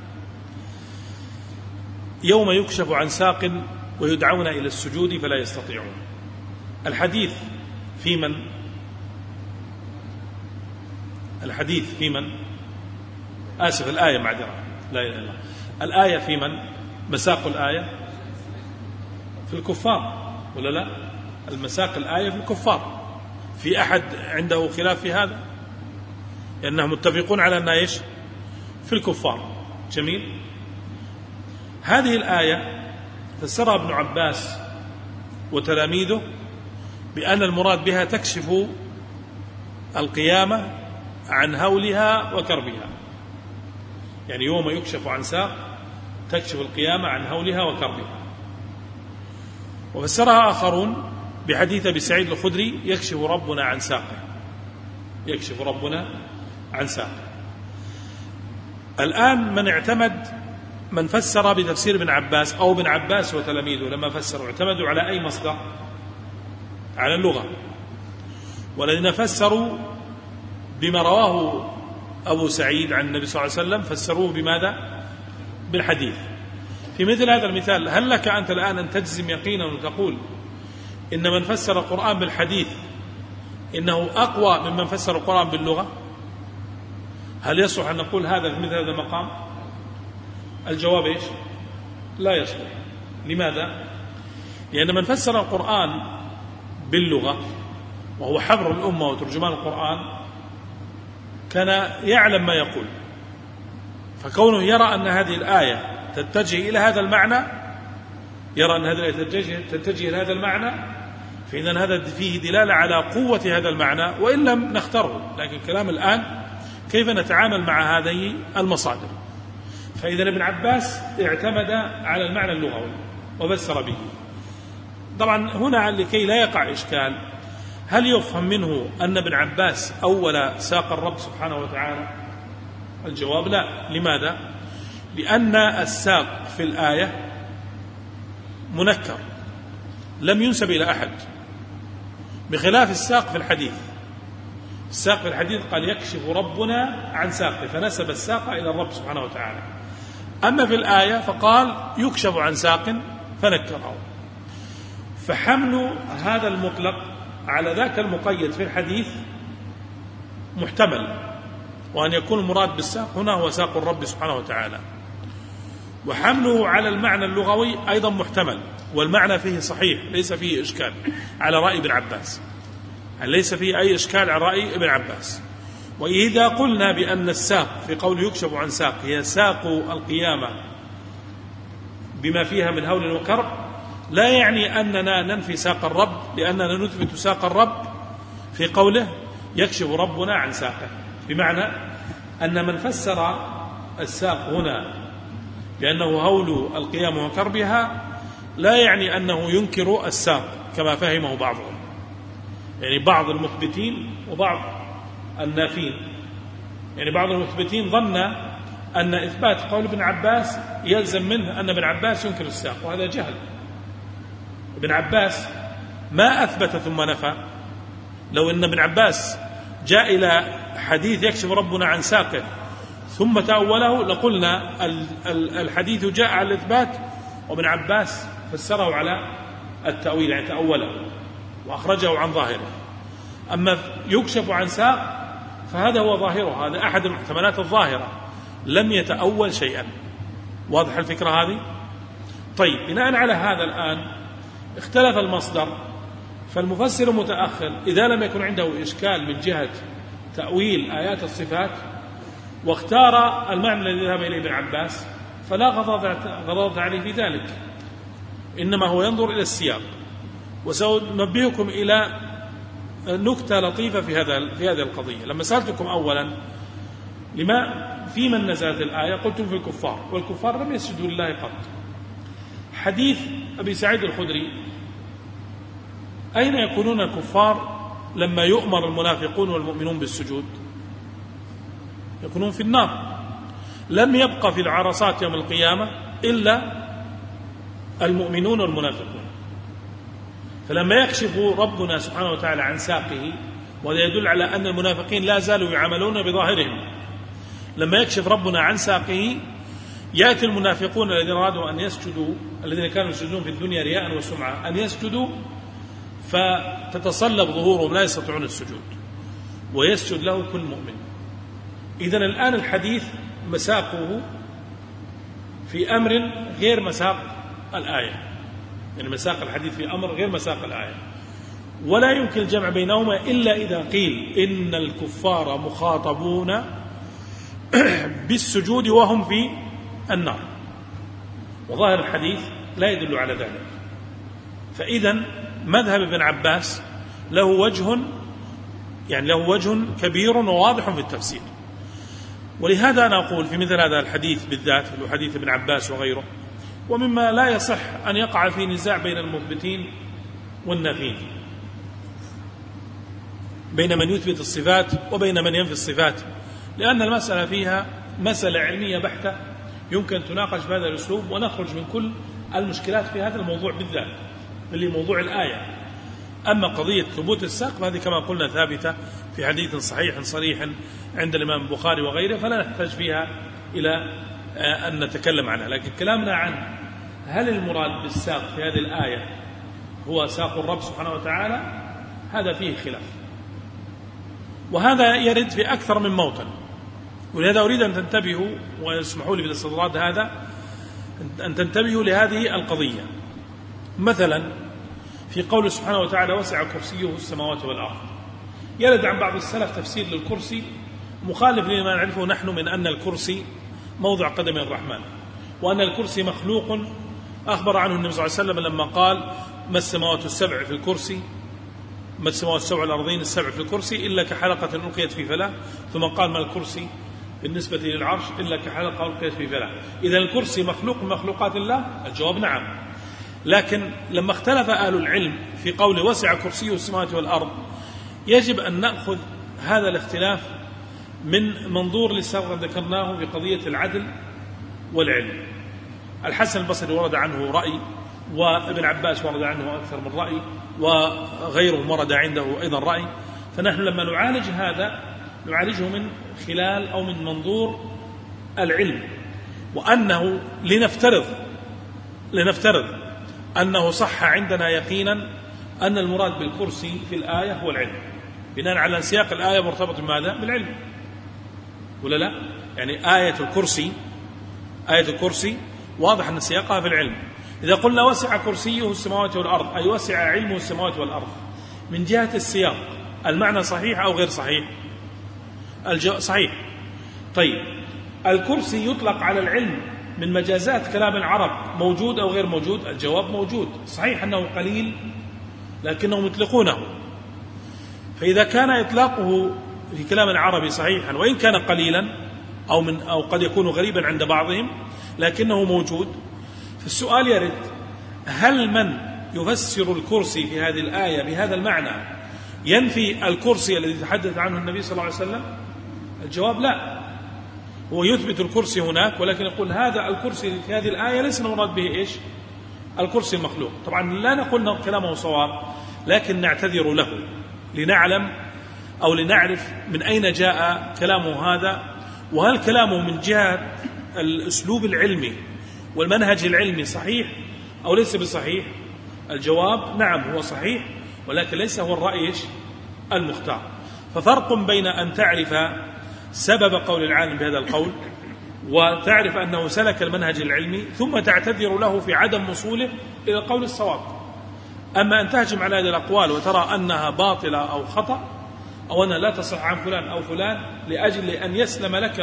يوم يكشف عن ساق ويدعون إلى السجود فلا يستطيعون. الحديث في من؟ الحديث في من؟ آسف، الآية معذرة، لا إله إلا الله. الآية في من؟ مساق الآية في الكفار ولا لا؟ المساق الآية في الكفار. في أحد عنده خلاف في هذا؟ لأنهم متفقون على أنها إيش؟ في الكفار. جميل. هذه الآية فسرها ابن عباس وتلاميذه بأن المراد بها تكشف القيامة عن هولها وكربها، يعني يوم يكشف عن ساق تكشف القيامة عن هولها وكربها. وفسرها آخرون بحديث أبي سعيد الخدري يكشف ربنا عن ساقه، يكشف ربنا عن ساقه. الآن من اعتمد من فسر بتفسير ابن عباس أو ابن عباس وتلاميذه لما فسروا اعتمدوا على أي مصدر؟ على اللغة. والذين فسروا بما رواه أبو سعيد عن النبي صلى الله عليه وسلم فسروه بماذا؟ بالحديث. في مثل هذا المثال هل لك أنت الآن أن تجزم يقينا وتقول إن من فسر القرآن بالحديث إنه أقوى ممن فسر القرآن باللغة؟ هل يصح أن نقول هذا في مثل هذا المقام؟ الجواب إيش؟ لا يصلح. لماذا؟ لأن من فسر القرآن باللغة وهو حبر الأمة وترجمان القرآن كان يعلم ما يقول، فكونه يرى أن هذه الآية تتجه إلى هذا المعنى، يرى أن هذه الآية تتجه, تتجه إلى هذا المعنى، فإذا هذا فيه دلالة على قوة هذا المعنى وإن لم نختاره. لكن كلام الآن كيف نتعامل مع هذه المصادر. فإذا ابن عباس اعتمد على المعنى اللغوي وفسر به. طبعا هنا لكي لا يقع إشكال، هل يفهم منه أن ابن عباس أول ساق الرب سبحانه وتعالى؟ الجواب لا. لماذا؟ لأن الساق في الآية منكر لم ينسب إلى أحد، بخلاف الساق في الحديث. الساق في الحديث قال يكشف ربنا عن ساقه فنسب الساق إلى الرب سبحانه وتعالى. أما في الآية فقال يكشف عن ساق فنكره. فحمل هذا المطلق على ذاك المقيد في الحديث محتمل، وأن يكون المراد بالساق هنا هو ساق الرب سبحانه وتعالى. وحمله على المعنى اللغوي أيضا محتمل، والمعنى فيه صحيح ليس فيه إشكال على رأي ابن عباس، ليس فيه أي إشكال على رأي ابن عباس. وإذا قلنا بأن الساق في قول يكشف عن ساق هي ساق القيامة بما فيها من هول وكرب، لا يعني أننا ننفي ساق الرب، لأننا نثبت ساق الرب في قوله يكشف ربنا عن ساقه، بمعنى أن من فسر الساق هنا بأنه هول القيامة وكربها لا يعني أنه ينكر الساق كما فهمه بعضهم، يعني بعض المثبتين وبعض النافين. يعني بعض المثبتين ظن أن إثبات قول ابن عباس يلزم منه أن ابن عباس ينكر الساق، وهذا جهل. ابن عباس ما أثبت ثم نفى. لو أن ابن عباس جاء إلى حديث يكشف ربنا عن ساقه ثم تأوله لقلنا الحديث جاء على الإثبات وابن عباس فسره على التأويل، يعني تأوله وأخرجه عن ظاهره. أما يكشف عن ساق فهذا هو ظاهره، هذا أحد المحتملات الظاهرة، لم يتأول شيئا. واضح الفكرة هذه؟ طيب، بناء على هذا الآن اختلف المصدر، فالمفسر المتأخر إذا لم يكن عنده إشكال من جهة تأويل آيات الصفات واختار المعنى الذي ذهب إليه ابن عباس فلا غضاضة عليه في ذلك، إنما هو ينظر إلى السياق. وسأنبهكم إلى نكتة لطيفة في هذا في هذه القضية. لما سألتكم أولا لما في من نزلت الآية قلتم في الكفار، والكفار لم يسجدوا لله قط. حديث أبي سعيد الخدري، أين يكونون الكفار لما يؤمر المنافقون والمؤمنون بالسجود؟ يكونون في النار. لم يبقى في العرصات يوم القيامة إلا المؤمنون والمنافقون. فلما يكشف ربنا سبحانه وتعالى عن ساقه، وهذا يدل على أن المنافقين لا زالوا يعملون بظاهرهم، لما يكشف ربنا عن ساقه يأتي المنافقون الذين أرادوا أن يسجدوا، الذين كانوا يسجدون في الدنيا رياء وسمعة، أن يسجدوا فتتصلب ظهورهم لا يستطيعون السجود، ويسجد له كل مؤمن. إذن الآن الحديث مساقه في أمر غير مساق الآية، يعني مساق الحديث في أمر غير مساق الآية، ولا يمكن الجمع بينهما إلا إذا قيل إن الكفار مخاطبون بالسجود وهم في النار، وظاهر الحديث لا يدل على ذلك. فإذن مذهب ابن عباس له وجه، يعني له وجه كبير وواضح في التفسير. ولهذا أنا أقول في مثل هذا الحديث بالذات، اللي هو حديث ابن عباس وغيره، ومما لا يصح أن يقع في نزاع بين المثبتين والنافين، بين من يثبت الصفات وبين من ينفي الصفات، لأن المسألة فيها مسألة علمية بحتة يمكن تناقش بهذا الأسلوب ونخرج من كل المشكلات في هذا الموضوع بالذات، اللي موضوع الآية. أما قضية ثبوت الساق فهذه كما قلنا ثابتة في حديث صحيح صريح عند الإمام البخاري وغيره، فلا نحتاج فيها إلى أن نتكلم عنها. لكن كلامنا عن هل المراد بالساق في هذه الآية هو ساق الرب سبحانه وتعالى، هذا فيه خلاف. وهذا يرد في أكثر من موطن، ولهذا أريد أن تنتبهوا ويسمحوا لي بالاستطراد هذا أن تنتبهوا لهذه القضية. مثلا في قوله سبحانه وتعالى وسع كرسيه السماوات والأرض، يرد عن بعض السلف تفسير للكرسي مخالف لما نعرفه نحن من أن الكرسي موضع قدم الرحمن، وأن الكرسي مخلوق أخبر عنه النبي صلى الله عليه وسلم لما قال ما السماوات السبع في الكرسي، ما السماوات السبع الأرضين السبع في الكرسي إلا كحلقة ألقيت في فلاة، ثم قال ما الكرسي بالنسبة للعرش إلا كحلقة ألقيت في فلاة. إذا الكرسي مخلوق من مخلوقات الله؟ الجواب نعم. لكن لما اختلف أهل العلم في قول وسع كرسيه السماوات والأرض، يجب أن نأخذ هذا الاختلاف من منظور لسبق ذكرناه في قضية العدل والعلم. الحسن البصري ورد عنه رأي، وابن عباس ورد عنه أكثر من رأي، وغيره ورد عنده أيضا رأي. فنحن لما نعالج هذا نعالجه من خلال أو من منظور العلم، وأنه لنفترض لنفترض أنه صح عندنا يقينا أن المراد بالكرسي في الآية هو العلم، بناء على سياق الآية مرتبط بماذا؟ بالعلم، ولا لا؟ يعني آية الكرسي آية الكرسي واضح أن سياقها في العلم. إذا قلنا وسع كرسيه السماوات والأرض أي وسع علمه السماوات والأرض، من جهة السياق المعنى صحيح أو غير صحيح؟ الجو... صحيح. طيب الكرسي يطلق على العلم من مجازات كلام العرب، موجود أو غير موجود؟ الجواب موجود. صحيح أنه قليل لكنهم يطلقونه، فإذا كان إطلاقه في كلام العربي صحيحا وإن كان قليلا أو, من أو قد يكون غريبا عند بعضهم لكنه موجود، فالسؤال يرد هل من يفسر الكرسي في هذه الآية بهذا المعنى ينفي الكرسي الذي تحدث عنه النبي صلى الله عليه وسلم؟ الجواب لا، هو يثبت الكرسي هناك ولكن يقول هذا الكرسي في هذه الآية ليس المراد به إيش؟ الكرسي المخلوق. طبعا لا نقول كلامه صواب، لكن نعتذر له لنعلم أو لنعرف من أين جاء كلامه هذا، وهل كلامه من جهة الأسلوب العلمي والمنهج العلمي صحيح أو ليس بصحيح؟ الجواب نعم هو صحيح، ولكن ليس هو الرأي المختار. ففرق بين أن تعرف سبب قول العالم بهذا القول وتعرف أنه سلك المنهج العلمي ثم تعتذر له في عدم وصوله إلى القول الصواب. أما أن تهجم على هذه الأقوال وترى أنها باطلة أو خطأ أو أنها لا تصح عن فلان أو فلان لأجل أن يسلم لك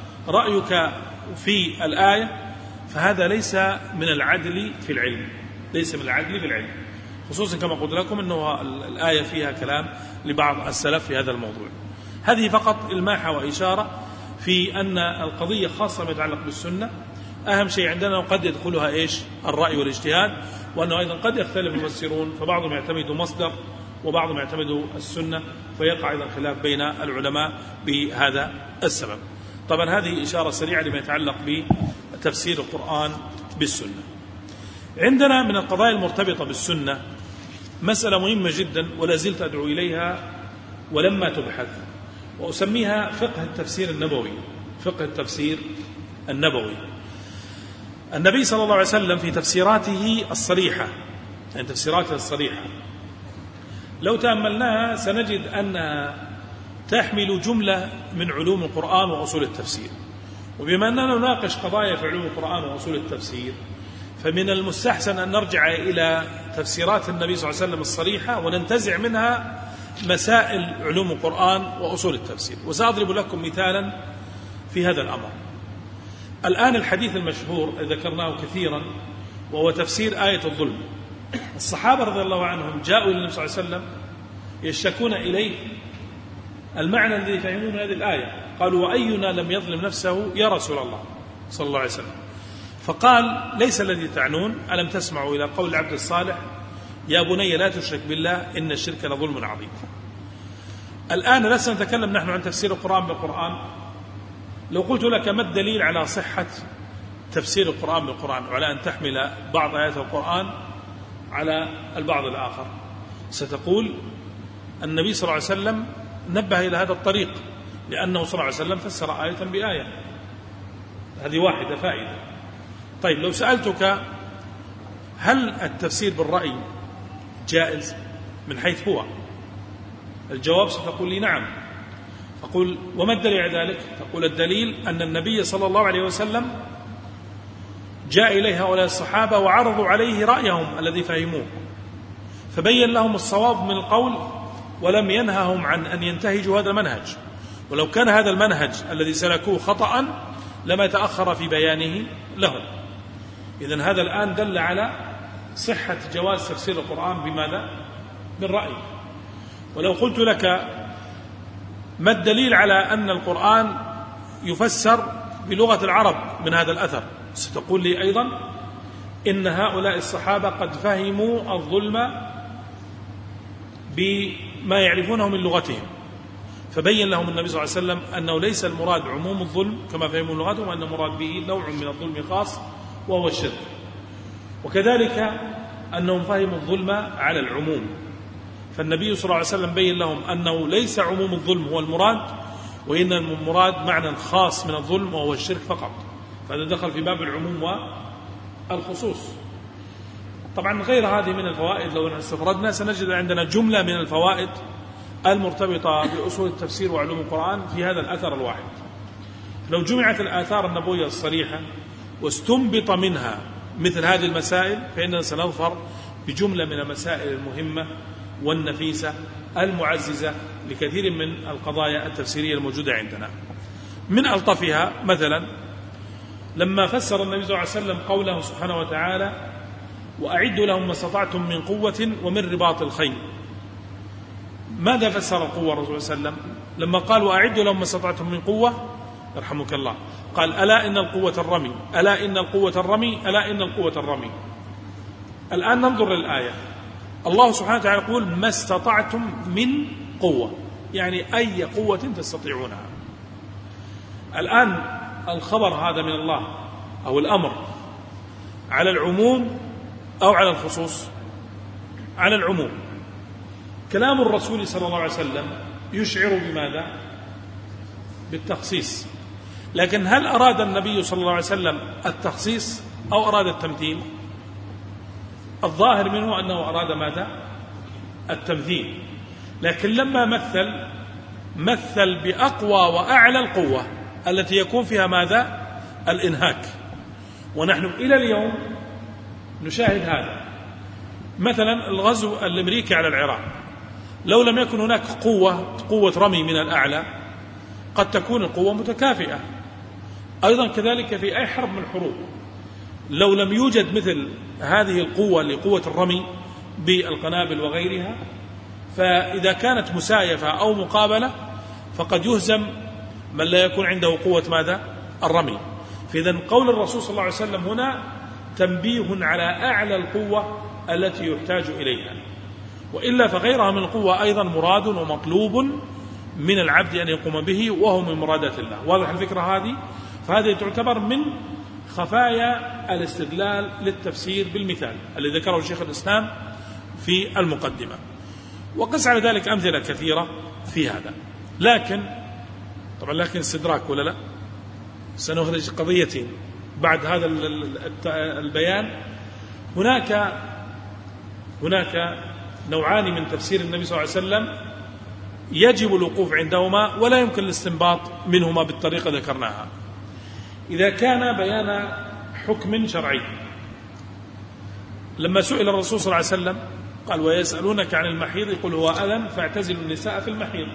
رأيك في الآية، فهذا ليس من العدل في العلم، ليس من العدل في العلم، خصوصا كما قلت لكم أنه الآية فيها كلام لبعض السلف في هذا الموضوع. هذه فقط الماحة وإشارة في أن القضية خاصة ما يتعلق بالسنة أهم شيء عندنا، وقد يدخلها إيش؟ الرأي والاجتهاد، وأنه أيضا قد يختلف المفسرون، فبعضهم يعتمد مصدر وبعضهم يعتمد السنة، فيقع أيضا خلاف بين العلماء بهذا السبب. طبعا هذه إشارة سريعة لما يتعلق بتفسير القرآن بالسنة. عندنا من القضايا المرتبطة بالسنة مسألة مهمة جدا ولا زلت أدعو إليها ولما تبحث، وأسميها فقه التفسير النبوي. فقه التفسير النبوي. النبي صلى الله عليه وسلم في تفسيراته الصريحة، يعني تفسيراته الصريحة لو تأملناها سنجد أنها تحمل جملة من علوم القرآن وأصول التفسير. وبما أننا نناقش قضايا في علوم القرآن وأصول التفسير، فمن المستحسن أن نرجع إلى تفسيرات النبي صلى الله عليه وسلم الصريحة وننتزع منها مسائل علوم القرآن وأصول التفسير. وسأضرب لكم مثالا في هذا الأمر. الآن الحديث المشهور ذكرناه كثيرا وهو تفسير آية الظلم. الصحابة رضي الله عنهم جاءوا إلى النبي صلى الله عليه وسلم يشتكون إليه المعنى الذي فهمون هذه الآية، قالوا وأينا لم يظلم نفسه يا رسول الله صلى الله عليه وسلم؟ فقال ليس الذي تعنون، ألم تسمعوا إلى قول العبد الصالح يا بني لا تشرك بالله إن الشرك لظلم عظيم. الآن لسنا نتكلم نحن عن تفسير القرآن بالقرآن. لو قلت لك ما الدليل على صحة تفسير القرآن بالقرآن وعلى أن تحمل بعض آيات القرآن على البعض الآخر، ستقول النبي صلى الله عليه وسلم نبه إلى هذا الطريق لأنه صلى الله عليه وسلم فسر آية بآية. هذه واحدة فائدة. طيب لو سألتك هل التفسير بالرأي جائز من حيث هو؟ الجواب ستقول لي نعم أقول وما الدليل على ذلك؟ تقول الدليل أن النبي صلى الله عليه وسلم جاء إليه هؤلاء الصحابة وعرضوا عليه رأيهم الذي فهموه، فبين لهم الصواب من القول ولم ينههم عن أن ينتهجوا هذا المنهج، ولو كان هذا المنهج الذي سلكوه خطأ لما تأخر في بيانه لهم. إذن هذا الآن دل على صحة جواز تفسير القرآن بماذا؟ بالرأي. ولو قلت لك ما الدليل على أن القرآن يفسر بلغة العرب من هذا الأثر؟ ستقول لي أيضا إن هؤلاء الصحابة قد فهموا الظلم بما يعرفونه من لغتهم، فبين لهم النبي صلى الله عليه وسلم أنه ليس المراد عموم الظلم كما فهموا لغتهم، وأن المراد به نوع من الظلم خاص وهو الشرك. وكذلك أنهم فهموا الظلم على العموم، فالنبي صلى الله عليه وسلم بين لهم أنه ليس عموم الظلم هو المراد، وإن المراد معنى خاص من الظلم وهو الشرك فقط، فهذا دخل في باب العموم والخصوص. طبعا غير هذه من الفوائد لو استفردنا سنجد عندنا جملة من الفوائد المرتبطة بأصول التفسير وعلوم القرآن في هذا الأثر الواحد. لو جمعت الآثار النبوية الصريحة واستنبط منها مثل هذه المسائل فإننا سنظفر بجملة من المسائل المهمة والنفيسة المعززة لكثير من القضايا التفسيرية الموجودة عندنا. من ألطفها مثلا لما فسر النبي صلى الله عليه وسلم قوله سبحانه وتعالى وأعدوا لهم ما استطعتم من قوة ومن رباط الخيل، ماذا فسر القوة الرسول صلى الله عليه وسلم لما قال وأعدوا لهم ما استطعتم من قوة؟ يرحمك الله، قال ألا إن القوة الرمي، ألا إن القوة الرمي، ألا إن القوة الرمي. الآن ننظر للآية، الله سبحانه وتعالى يقول ما استطعتم من قوة، يعني أي قوة تستطيعونها. الآن الخبر هذا من الله أو الأمر على العموم أو على الخصوص؟ على العموم. كلام الرسول صلى الله عليه وسلم يشعر بماذا؟ بالتخصيص. لكن هل أراد النبي صلى الله عليه وسلم التخصيص أو أراد التمثيل؟ الظاهر منه أنه أراد ماذا؟ التمثيل. لكن لما مثل مثل بأقوى وأعلى القوة التي يكون فيها ماذا؟ الإنهاك. ونحن إلى اليوم نشاهد هذا. مثلا الغزو الأمريكي على العراق، لو لم يكن هناك قوة قوة رمي من الأعلى قد تكون القوة متكافئة. أيضا كذلك في أي حرب من الحروب لو لم يوجد مثل هذه القوة لقوة الرمي بالقنابل وغيرها، فإذا كانت مسايفة أو مقابلة فقد يهزم من لا يكون عنده قوة ماذا؟ الرمي. فإذا قول الرسول صلى الله عليه وسلم هنا تنبيه على أعلى القوة التي يحتاج إليها، وإلا فغيرها من القوة أيضا مراد ومطلوب من العبد أن يقوم به وهو من مرادات الله. واضح الفكرة هذه؟ فهذه تعتبر من خفايا الاستدلال للتفسير بالمثال الذي ذكره شيخ الإسلام في المقدمة، وقس على ذلك أمثلة كثيرة في هذا. لكن طبعا لكن استدراك ولا لا؟ سنخرج قضيتين بعد هذا البيان. هناك هناك نوعان من تفسير النبي صلى الله عليه وسلم يجب الوقوف عندهما ولا يمكن الاستنباط منهما بالطريقة ذكرناها. إذا كان بيان حكم شرعي، لما سئل الرسول صلى الله عليه وسلم قال ويسألونك عن المحيض قل هو أذى فاعتزلوا النساء في المحيض،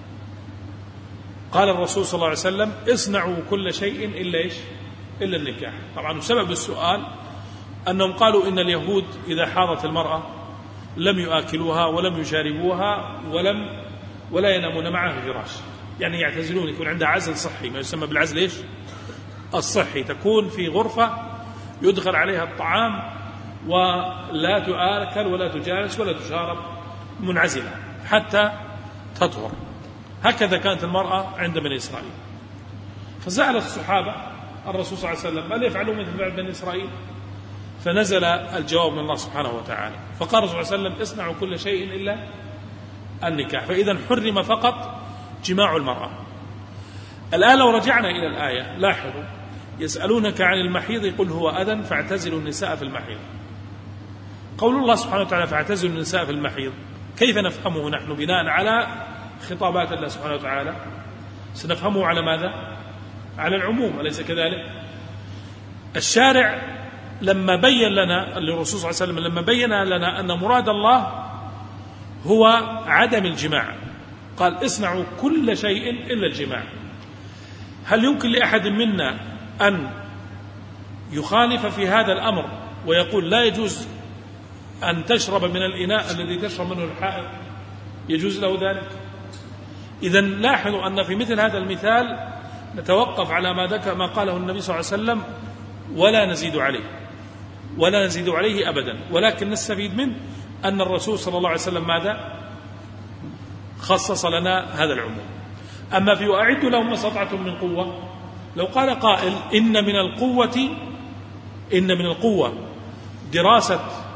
قال الرسول صلى الله عليه وسلم اصنعوا كل شيء إلا إيش؟ إلا النكاح. طبعا سبب السؤال أنهم قالوا إن اليهود إذا حاضت المرأة لم يآكلوها ولم يشاربوها ولم ولا ينامون معها في فراش، يعني يعتزلون، يكون عندها عزل صحي، ما يسمى بالعزل إيش؟ الصحي، تكون في غرفة يدخل عليها الطعام ولا تآكل ولا تجالس ولا تشارب، منعزلة حتى تطهر. هكذا كانت المرأة عند بني إسرائيل. فسأل الصحابة الرسول صلى الله عليه وسلم هل يفعلون مثل فعل بني إسرائيل؟ فنزل الجواب من الله سبحانه وتعالى، فقال الرسول صلى الله عليه وسلم اصنعوا كل شيء إلا النكاح. فإذا حرم فقط جماع المرأة. الآن لو رجعنا إلى الآية لاحظوا يسألونك عن المحيض قل هو أذى فاعتزلوا النساء في المحيض. قول الله سبحانه وتعالى فاعتزلوا النساء في المحيض كيف نفهمه نحن بناء على خطابات الله سبحانه وتعالى؟ سنفهمه على ماذا؟ على العموم، أليس كذلك؟ الشارع لما بين لنا الرسول صلى الله عليه وسلم لما بين لنا أن مراد الله هو عدم الجماع، قال اصنعوا كل شيء إلا الجماع. هل يمكن لأحد منا أن يخالف في هذا الأمر ويقول لا يجوز أن تشرب من الإناء الذي تشرب منه الحائض؟ يجوز له ذلك؟ إذن لاحظوا أن في مثل هذا المثال نتوقف على ما ذكر ما قاله النبي صلى الله عليه وسلم ولا نزيد عليه ولا نزيد عليه أبدا، ولكن نستفيد منه أن الرسول صلى الله عليه وسلم ماذا؟ خصص لنا هذا العموم. أما في وأعدوا لهم ما استطعتم من قوة، لو قال قائل إن من القوة إن من القوة دراسة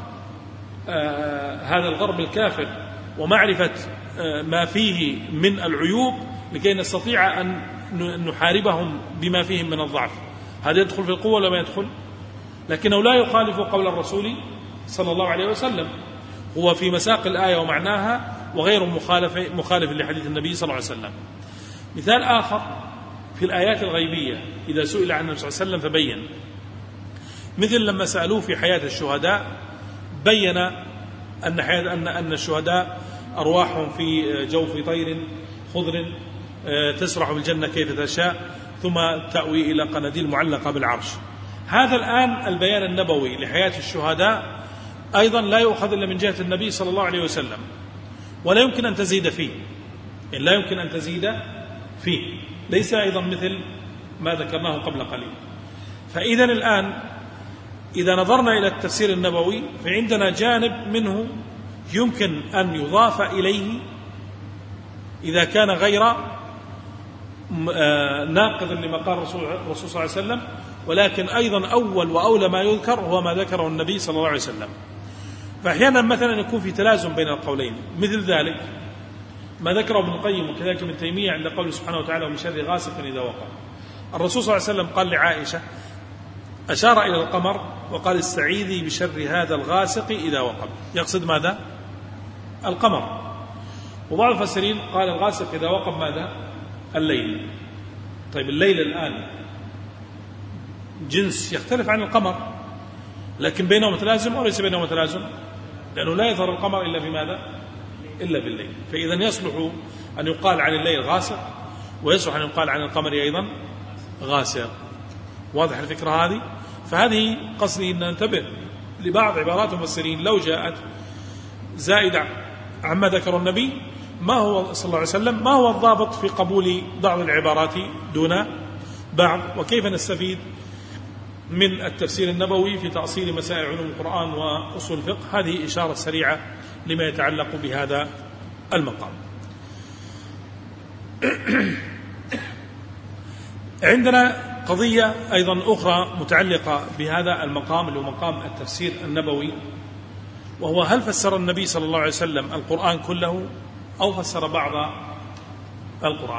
آه هذا الغرب الكافر ومعرفة آه ما فيه من العيوب لكي نستطيع أن نحاربهم بما فيهم من الضعف، هذا يدخل في القوة ولا ما يدخل؟ لكنه لا يخالف قول الرسول صلى الله عليه وسلم، هو في مساق الآية ومعناها وغير مخالف مخالف لحديث النبي صلى الله عليه وسلم. مثال آخر في الآيات الغيبية إذا سئل عن النبي صلى الله عليه وسلم فبين، مثل لما سألوه في حياة الشهداء بين أن حياة أن أن الشهداء أرواحهم في جوف طير خضر تسرح بالجنة كيف تشاء ثم تأوي إلى قناديل معلقة بالعرش. هذا الآن البيان النبوي لحياة الشهداء أيضا لا يؤخذ إلا من جهة النبي صلى الله عليه وسلم، ولا يمكن أن تزيد فيه، إن لا يمكن أن تزيد فيه، ليس أيضا مثل ما ذكرناه قبل قليل. فإذا الآن إذا نظرنا إلى التفسير النبوي فعندنا جانب منه يمكن أن يضاف إليه إذا كان غير ناقض لما قال الرسول صلى الله عليه وسلم، ولكن أيضا أول وأولى ما يذكر هو ما ذكره النبي صلى الله عليه وسلم. فأحيانا مثلا يكون في تلازم بين القولين، مثل ذلك ما ذكره ابن القيم وكذلك ابن تيمية عند قوله سبحانه وتعالى ومن شر غاسق إذا وقب. الرسول صلى الله عليه وسلم قال لعائشة، أشار إلى القمر وقال استعيذي بشر هذا الغاسق إذا وقب، يقصد ماذا؟ القمر. وبعض المفسرين قال الغاسق إذا وقب ماذا؟ الليل. طيب الليل الآن جنس يختلف عن القمر، لكن بينهم تلازم أو ليس بينهم تلازم؟ لأنه لا يظهر القمر إلا في ماذا؟ إلا بالليل. فإذا يصلح أن يقال عن الليل غاسق ويصلح أن يقال عن القمر أيضا غاسق. واضح الفكرة هذه؟ فهذه قصدي أن ننتبه لبعض عبارات المفسرين لو جاءت زائدة عما ذكر النبي ما هو صلى الله عليه وسلم، ما هو الضابط في قبول بعض العبارات دون بعض، وكيف نستفيد من التفسير النبوي في تأصيل مسائل علوم القرآن وأصول الفقه. هذه إشارة سريعة لما يتعلق بهذا المقام. عندنا قضية أيضا أخرى متعلقة بهذا المقام اللي هو مقام التفسير النبوي، وهو هل فسر النبي صلى الله عليه وسلم القرآن كله أو فسر بعض القرآن؟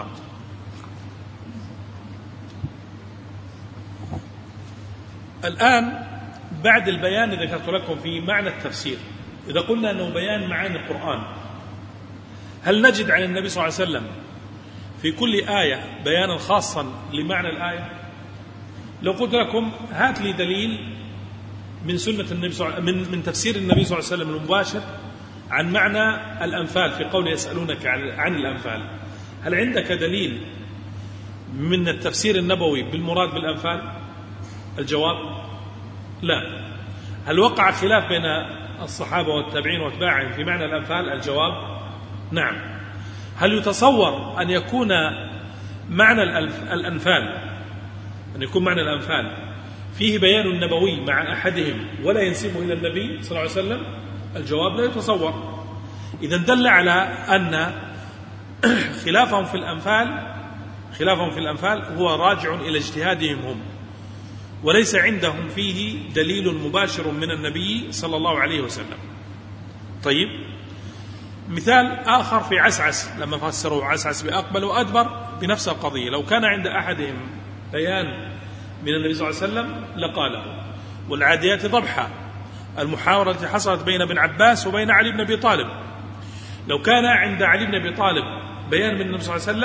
الآن بعد البيان الذي ذكرت لكم في معنى التفسير، إذا قلنا أنه بيان معاني القرآن، هل نجد عن النبي صلى الله عليه وسلم في كل آية بيانا خاصا لمعنى الآية؟ لو قلت لكم هات لي دليل من سنة النبي صلى الله عليه وسلم من من تفسير النبي صلى الله عليه وسلم المباشر عن معنى الأنفال في قول يسألونك عن الأنفال، هل عندك دليل من التفسير النبوي بالمراد بالأنفال؟ الجواب لا. هل وقع خلاف بين الصحابة والتابعين واتباعهم في معنى الأنفال؟ الجواب نعم. هل يتصور أن يكون معنى الأنفال أن يكون معنى الأنفال فيه بيان نبوي مع أحدهم ولا ينسبه إلى النبي صلى الله عليه وسلم؟ الجواب لا يتصور. إذن دل على أن خلافهم في الأنفال خلافهم في الأنفال هو راجع إلى اجتهادهم هم، وليس عندهم فيه دليل مباشر من النبي صلى الله عليه وسلم. طيب، مثال آخر في عسعس لما فسروا عسعس بأقبل وأدبر بنفس القضية، لو كان عند أحدهم بيان من النبي صلى الله عليه وسلم لقاله. والعاديات ضبحا، المحاورة التي حصلت بين ابن عباس وبين علي بن أبي طالب، لو كان عند علي بن أبي طالب بيان من النبي صلى الله عليه وسلم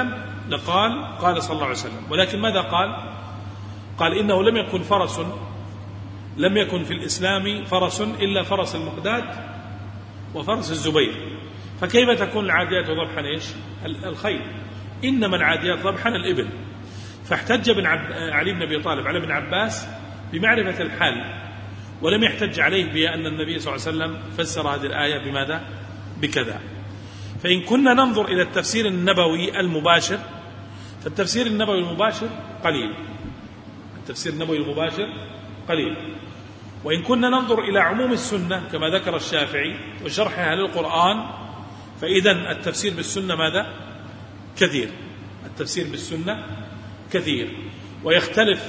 لقال قال صلى الله عليه وسلم، ولكن ماذا قال؟ قال إنه لم يكن فرس لم يكن في الإسلام فرس إلا فرس المقداد وفرس الزبير، فكيف تكون العاديات ضبحا إيش؟ الخيل، إنما العاديات ضبحا الإبل. فاحتج بن عب... علي بن أبي طالب على ابن عباس بمعرفة الحال، ولم يحتج عليه بأن النبي صلى الله عليه وسلم فسر هذه الآية بماذا؟ بكذا. فإن كنا ننظر إلى التفسير النبوي المباشر فالتفسير النبوي المباشر قليل، التفسير النبوي المباشر قليل. وإن كنا ننظر إلى عموم السنة كما ذكر الشافعي وشرحها للقرآن فإذن التفسير بالسنة ماذا؟ كثير، التفسير بالسنة كثير. ويختلف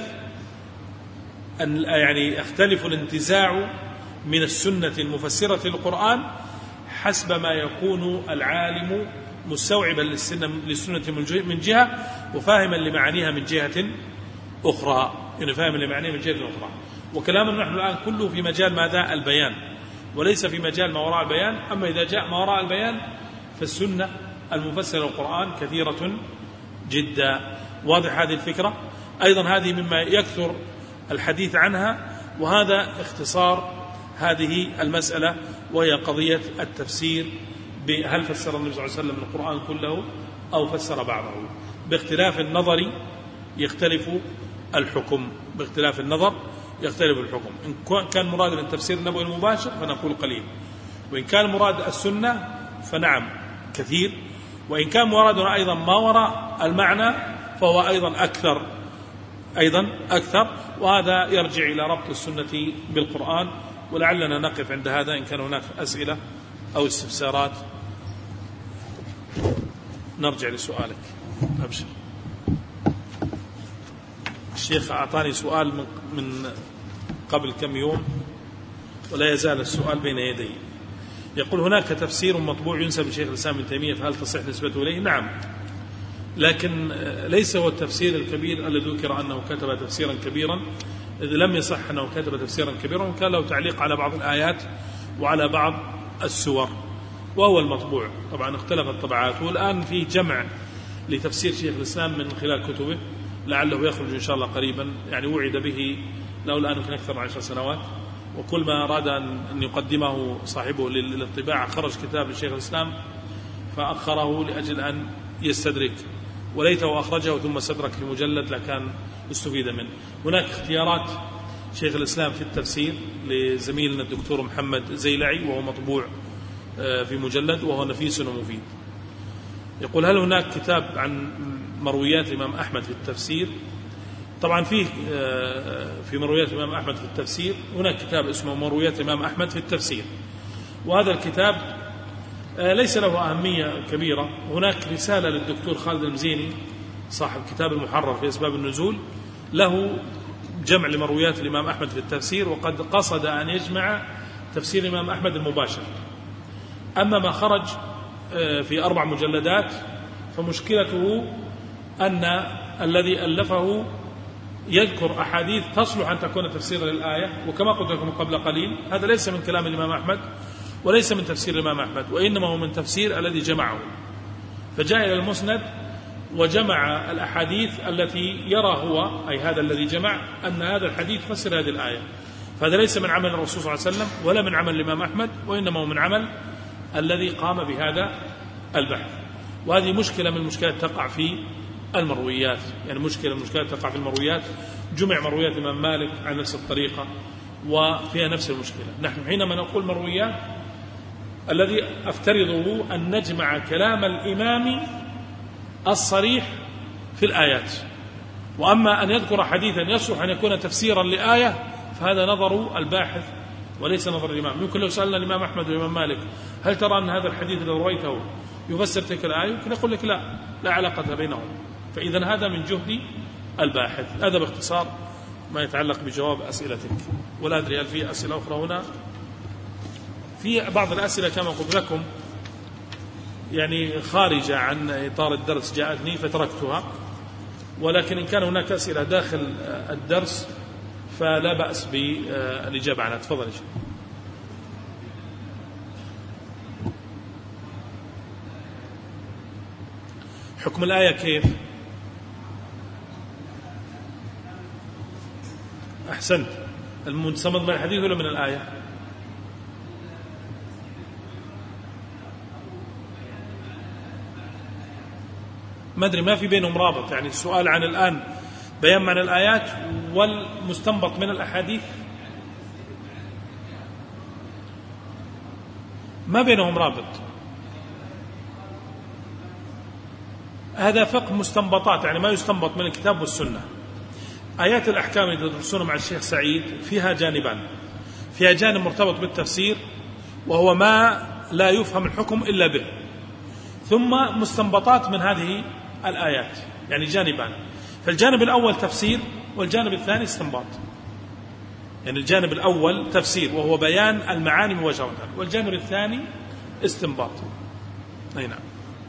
يعني يختلف الانتزاع من السنة المفسرة للقرآن حسب ما يكون العالم مستوعبا للسنة من جهة وفاهما لمعانيها من جهة أخرى، يعني فاهما لمعانيها من جهة أخرى. وكلامنا نحن الآن كله في مجال ماذا؟ البيان، وليس في مجال ما وراء البيان. أما إذا جاء ما وراء البيان فالسنة المفسرة للقرآن كثيرة جدا. واضح هذه الفكرة؟ أيضا هذه مما يكثر الحديث عنها، وهذا اختصار هذه المسألة، وهي قضية التفسير بهل فسر النبي صلى الله عليه وسلم القرآن كله أو فسر بعضه. باختلاف النظر يختلف الحكم، باختلاف النظر يختلف الحكم. إن كان مراد من تفسير النبوي المباشر فنقول قليل، وإن كان مراد السنة فنعم كثير، وإن كان مرادنا أيضا ما وراء المعنى فهو أيضا أكثر أيضا أكثر وهذا يرجع إلى ربط السنة بالقرآن. ولعلنا نقف عند هذا، إن كان هناك أسئلة أو استفسارات نرجع لسؤالك. أبشر. الشيخ أعطاني سؤال من قبل كم يوم ولا يزال السؤال بين يدي. يقول هناك تفسير مطبوع ينسب لشيخ الإسلام ابن تيمية، فهل تصح نسبته إليه؟ نعم، لكن ليس هو التفسير الكبير الذي ذكر أنه كتب تفسيرا كبيرا، إذ لم يصح أنه كتب تفسيرا كبيرا، وكان له تعليق على بعض الآيات وعلى بعض السور، وهو المطبوع. طبعا اختلفت الطبعات، والآن في جمع لتفسير شيخ الإسلام من خلال كتبه، لعله يخرج إن شاء الله قريبا، يعني وعد به له الآن يمكن أكثر من عشر سنوات، وكل ما أراد أن يقدمه صاحبه للطباعة خرج كتاب لشيخ الإسلام فأخره لأجل أن يستدرك، وليته أخرجه ثم استدرك في مجلد لكان استفيد منه. هناك اختيارات شيخ الإسلام في التفسير لزميلنا الدكتور محمد زيلعي، وهو مطبوع في مجلد وهو نفيس ومفيد. يقول هل هناك كتاب عن مرويات الإمام أحمد في التفسير؟ طبعا فيه في مرويات الإمام أحمد في التفسير هناك كتاب اسمه مرويات الإمام أحمد في التفسير، وهذا الكتاب ليس له أهمية كبيرة. هناك رسالة للدكتور خالد المزيني صاحب كتاب المحرر في أسباب النزول، له جمع لمرويات الإمام أحمد في التفسير، وقد قصد أن يجمع تفسير الإمام أحمد المباشر. أما ما خرج في أربع مجلدات فمشكلته أن الذي ألفه يذكر أحاديث تصلح أن تكون تفسيرا للآية، وكما قلت لكم قبل قليل هذا ليس من كلام الإمام أحمد وليس من تفسير الإمام أحمد، وإنما هو من تفسير الذي جمعه. فجاء إلى المسند وجمع الأحاديث التي يرى هو، أي هذا الذي جمع، أن هذا الحديث فسر هذه الآية. فهذا ليس من عمل الرسول صلى الله عليه وسلم ولا من عمل الإمام أحمد، وإنما هو من عمل الذي قام بهذا البحث. وهذه مشكلة من المشكلات تقع في المرويات، يعني مشكلة من المشكلات تقع في المرويات. جمع مرويات الإمام مالك على نفس الطريقة وفيها نفس المشكلة. نحن حينما نقول مرويات الذي أفترضه أن نجمع كلام الإمام الصريح في الآيات، وأما أن يذكر حديثا يصلح أن يكون تفسيرا لآية فهذا نظر الباحث وليس نظر الإمام. يمكن لو سألنا الإمام أحمد والإمام مالك هل ترى أن هذا الحديث الذي رويته يفسر تلك الآية؟ يمكن يقول لك لا، لا علاقة بينهم. فإذا هذا من جهد الباحث. هذا باختصار ما يتعلق بجواب أسئلتك، ولا أدري هل في أسئلة أخرى هنا. في بعض الأسئلة كما قلت لكم يعني خارجة عن إطار الدرس جاءتني فتركتها، ولكن إن كان هناك أسئلة داخل الدرس فلا بأس بالإجابة عنها. تفضل. حكم الآية كيف؟ أحسنت. المستنبط من الحديث ولا من الآية؟ ما أدري، ما في بينهم رابط. يعني السؤال عن الآن بيان معنى الآيات والمستنبط من الأحاديث ما بينهم رابط. هذا فقه مستنبطات، يعني ما يستنبط من الكتاب والسنة. آيات الأحكام اللي تدرسونها مع الشيخ سعيد فيها جانبان. فيها جانب مرتبط بالتفسير وهو ما لا يفهم الحكم إلا به، ثم مستنبطات من هذه الآيات، يعني جانبان. فالجانب الأول تفسير والجانب الثاني استنباط. يعني الجانب الأول تفسير وهو بيان المعاني مباشرة، والجانب الثاني استنباط. أي نعم.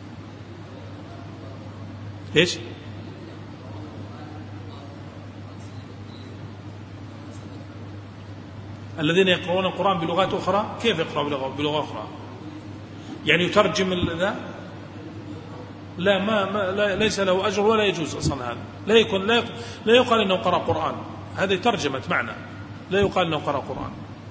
إيش؟ الذين يقرؤون القرآن بلغات أخرى. كيف يقرأ بلغة أخرى؟ يعني يترجم ذا؟ لا، ما, ما لا ليس له أجر ولا يجوز أصلا. هذا لا يكون لا, لا يقال إنه قرأ قرآن، هذه ترجمة معنى، لا يقال إنه قرأ قرآن.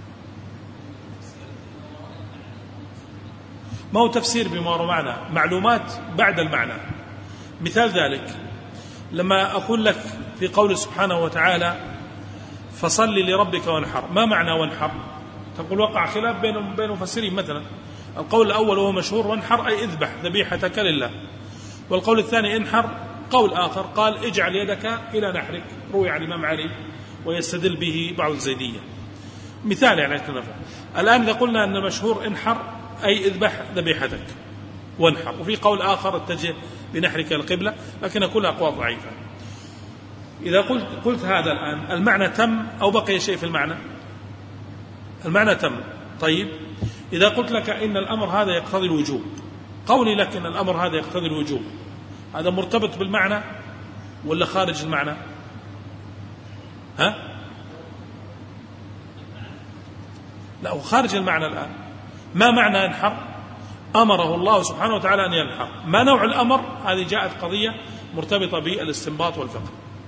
ما هو تفسير بما هو معنى، معلومات بعد المعنى. مثال ذلك لما أقول لك في قول سبحانه وتعالى فصل لربك وانحر، ما معنى وانحر؟ تقول وقع خلاف بين بين المفسرين. مثلا القول الأول وهو مشهور وانحر أي اذبح ذبيحتك لله، والقول الثاني انحر قول آخر قال اجعل يدك إلى نحرك، روي عن الإمام علي ويستدل به بعض الزيدية. مثال يعني نفع. الآن إذا قلنا أن المشهور انحر أي اذبح ذبيحتك وانحر، وفي قول آخر اتجه بنحرك القبلة، لكن كلها أقوال ضعيفة. إذا قلت, قلت هذا الآن المعنى تم أو بقي شيء في المعنى؟ المعنى تم. طيب إذا قلت لك إن الأمر هذا يقتضي الوجوب، قولي لك إن الأمر هذا يقتضي الوجوب، هذا مرتبط بالمعنى ولا خارج المعنى؟ ها؟ لا، هو خارج المعنى الآن. ما معنى انحر؟ أمره الله سبحانه وتعالى أن ينحر. ما نوع الأمر؟ هذه جاءت قضية مرتبطة بالاستنباط والفقه.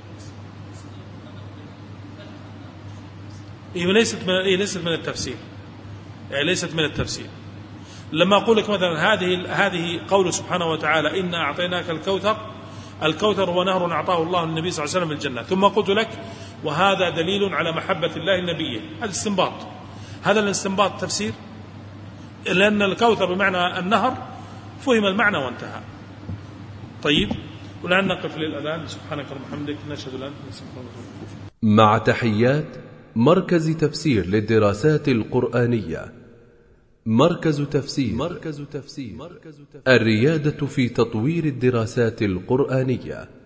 إيه ليست من إيه ليست من التفسير، يعني ليست من التفسير. لما أقول لك مثلا هذه هذه قوله سبحانه وتعالى إنا أعطيناك الكوثر، الكوثر هو نهر أعطاه الله للنبي صلى الله عليه وسلم في الجنة، ثم قلت لك وهذا دليل على محبة الله النبي، هذا استنباط. هذا الاستنباط تفسير، لأن الكوثر بمعنى النهر فهم المعنى وانتهى. طيب، والآن نقف للأذان. سبحانك اللهم وبحمدك نشهد أن لا إله إلا أنت. مع تحيات مركز تفسير للدراسات القرآنية. مركز تفسير. مركز تفسير. الريادة في تطوير الدراسات القرآنية.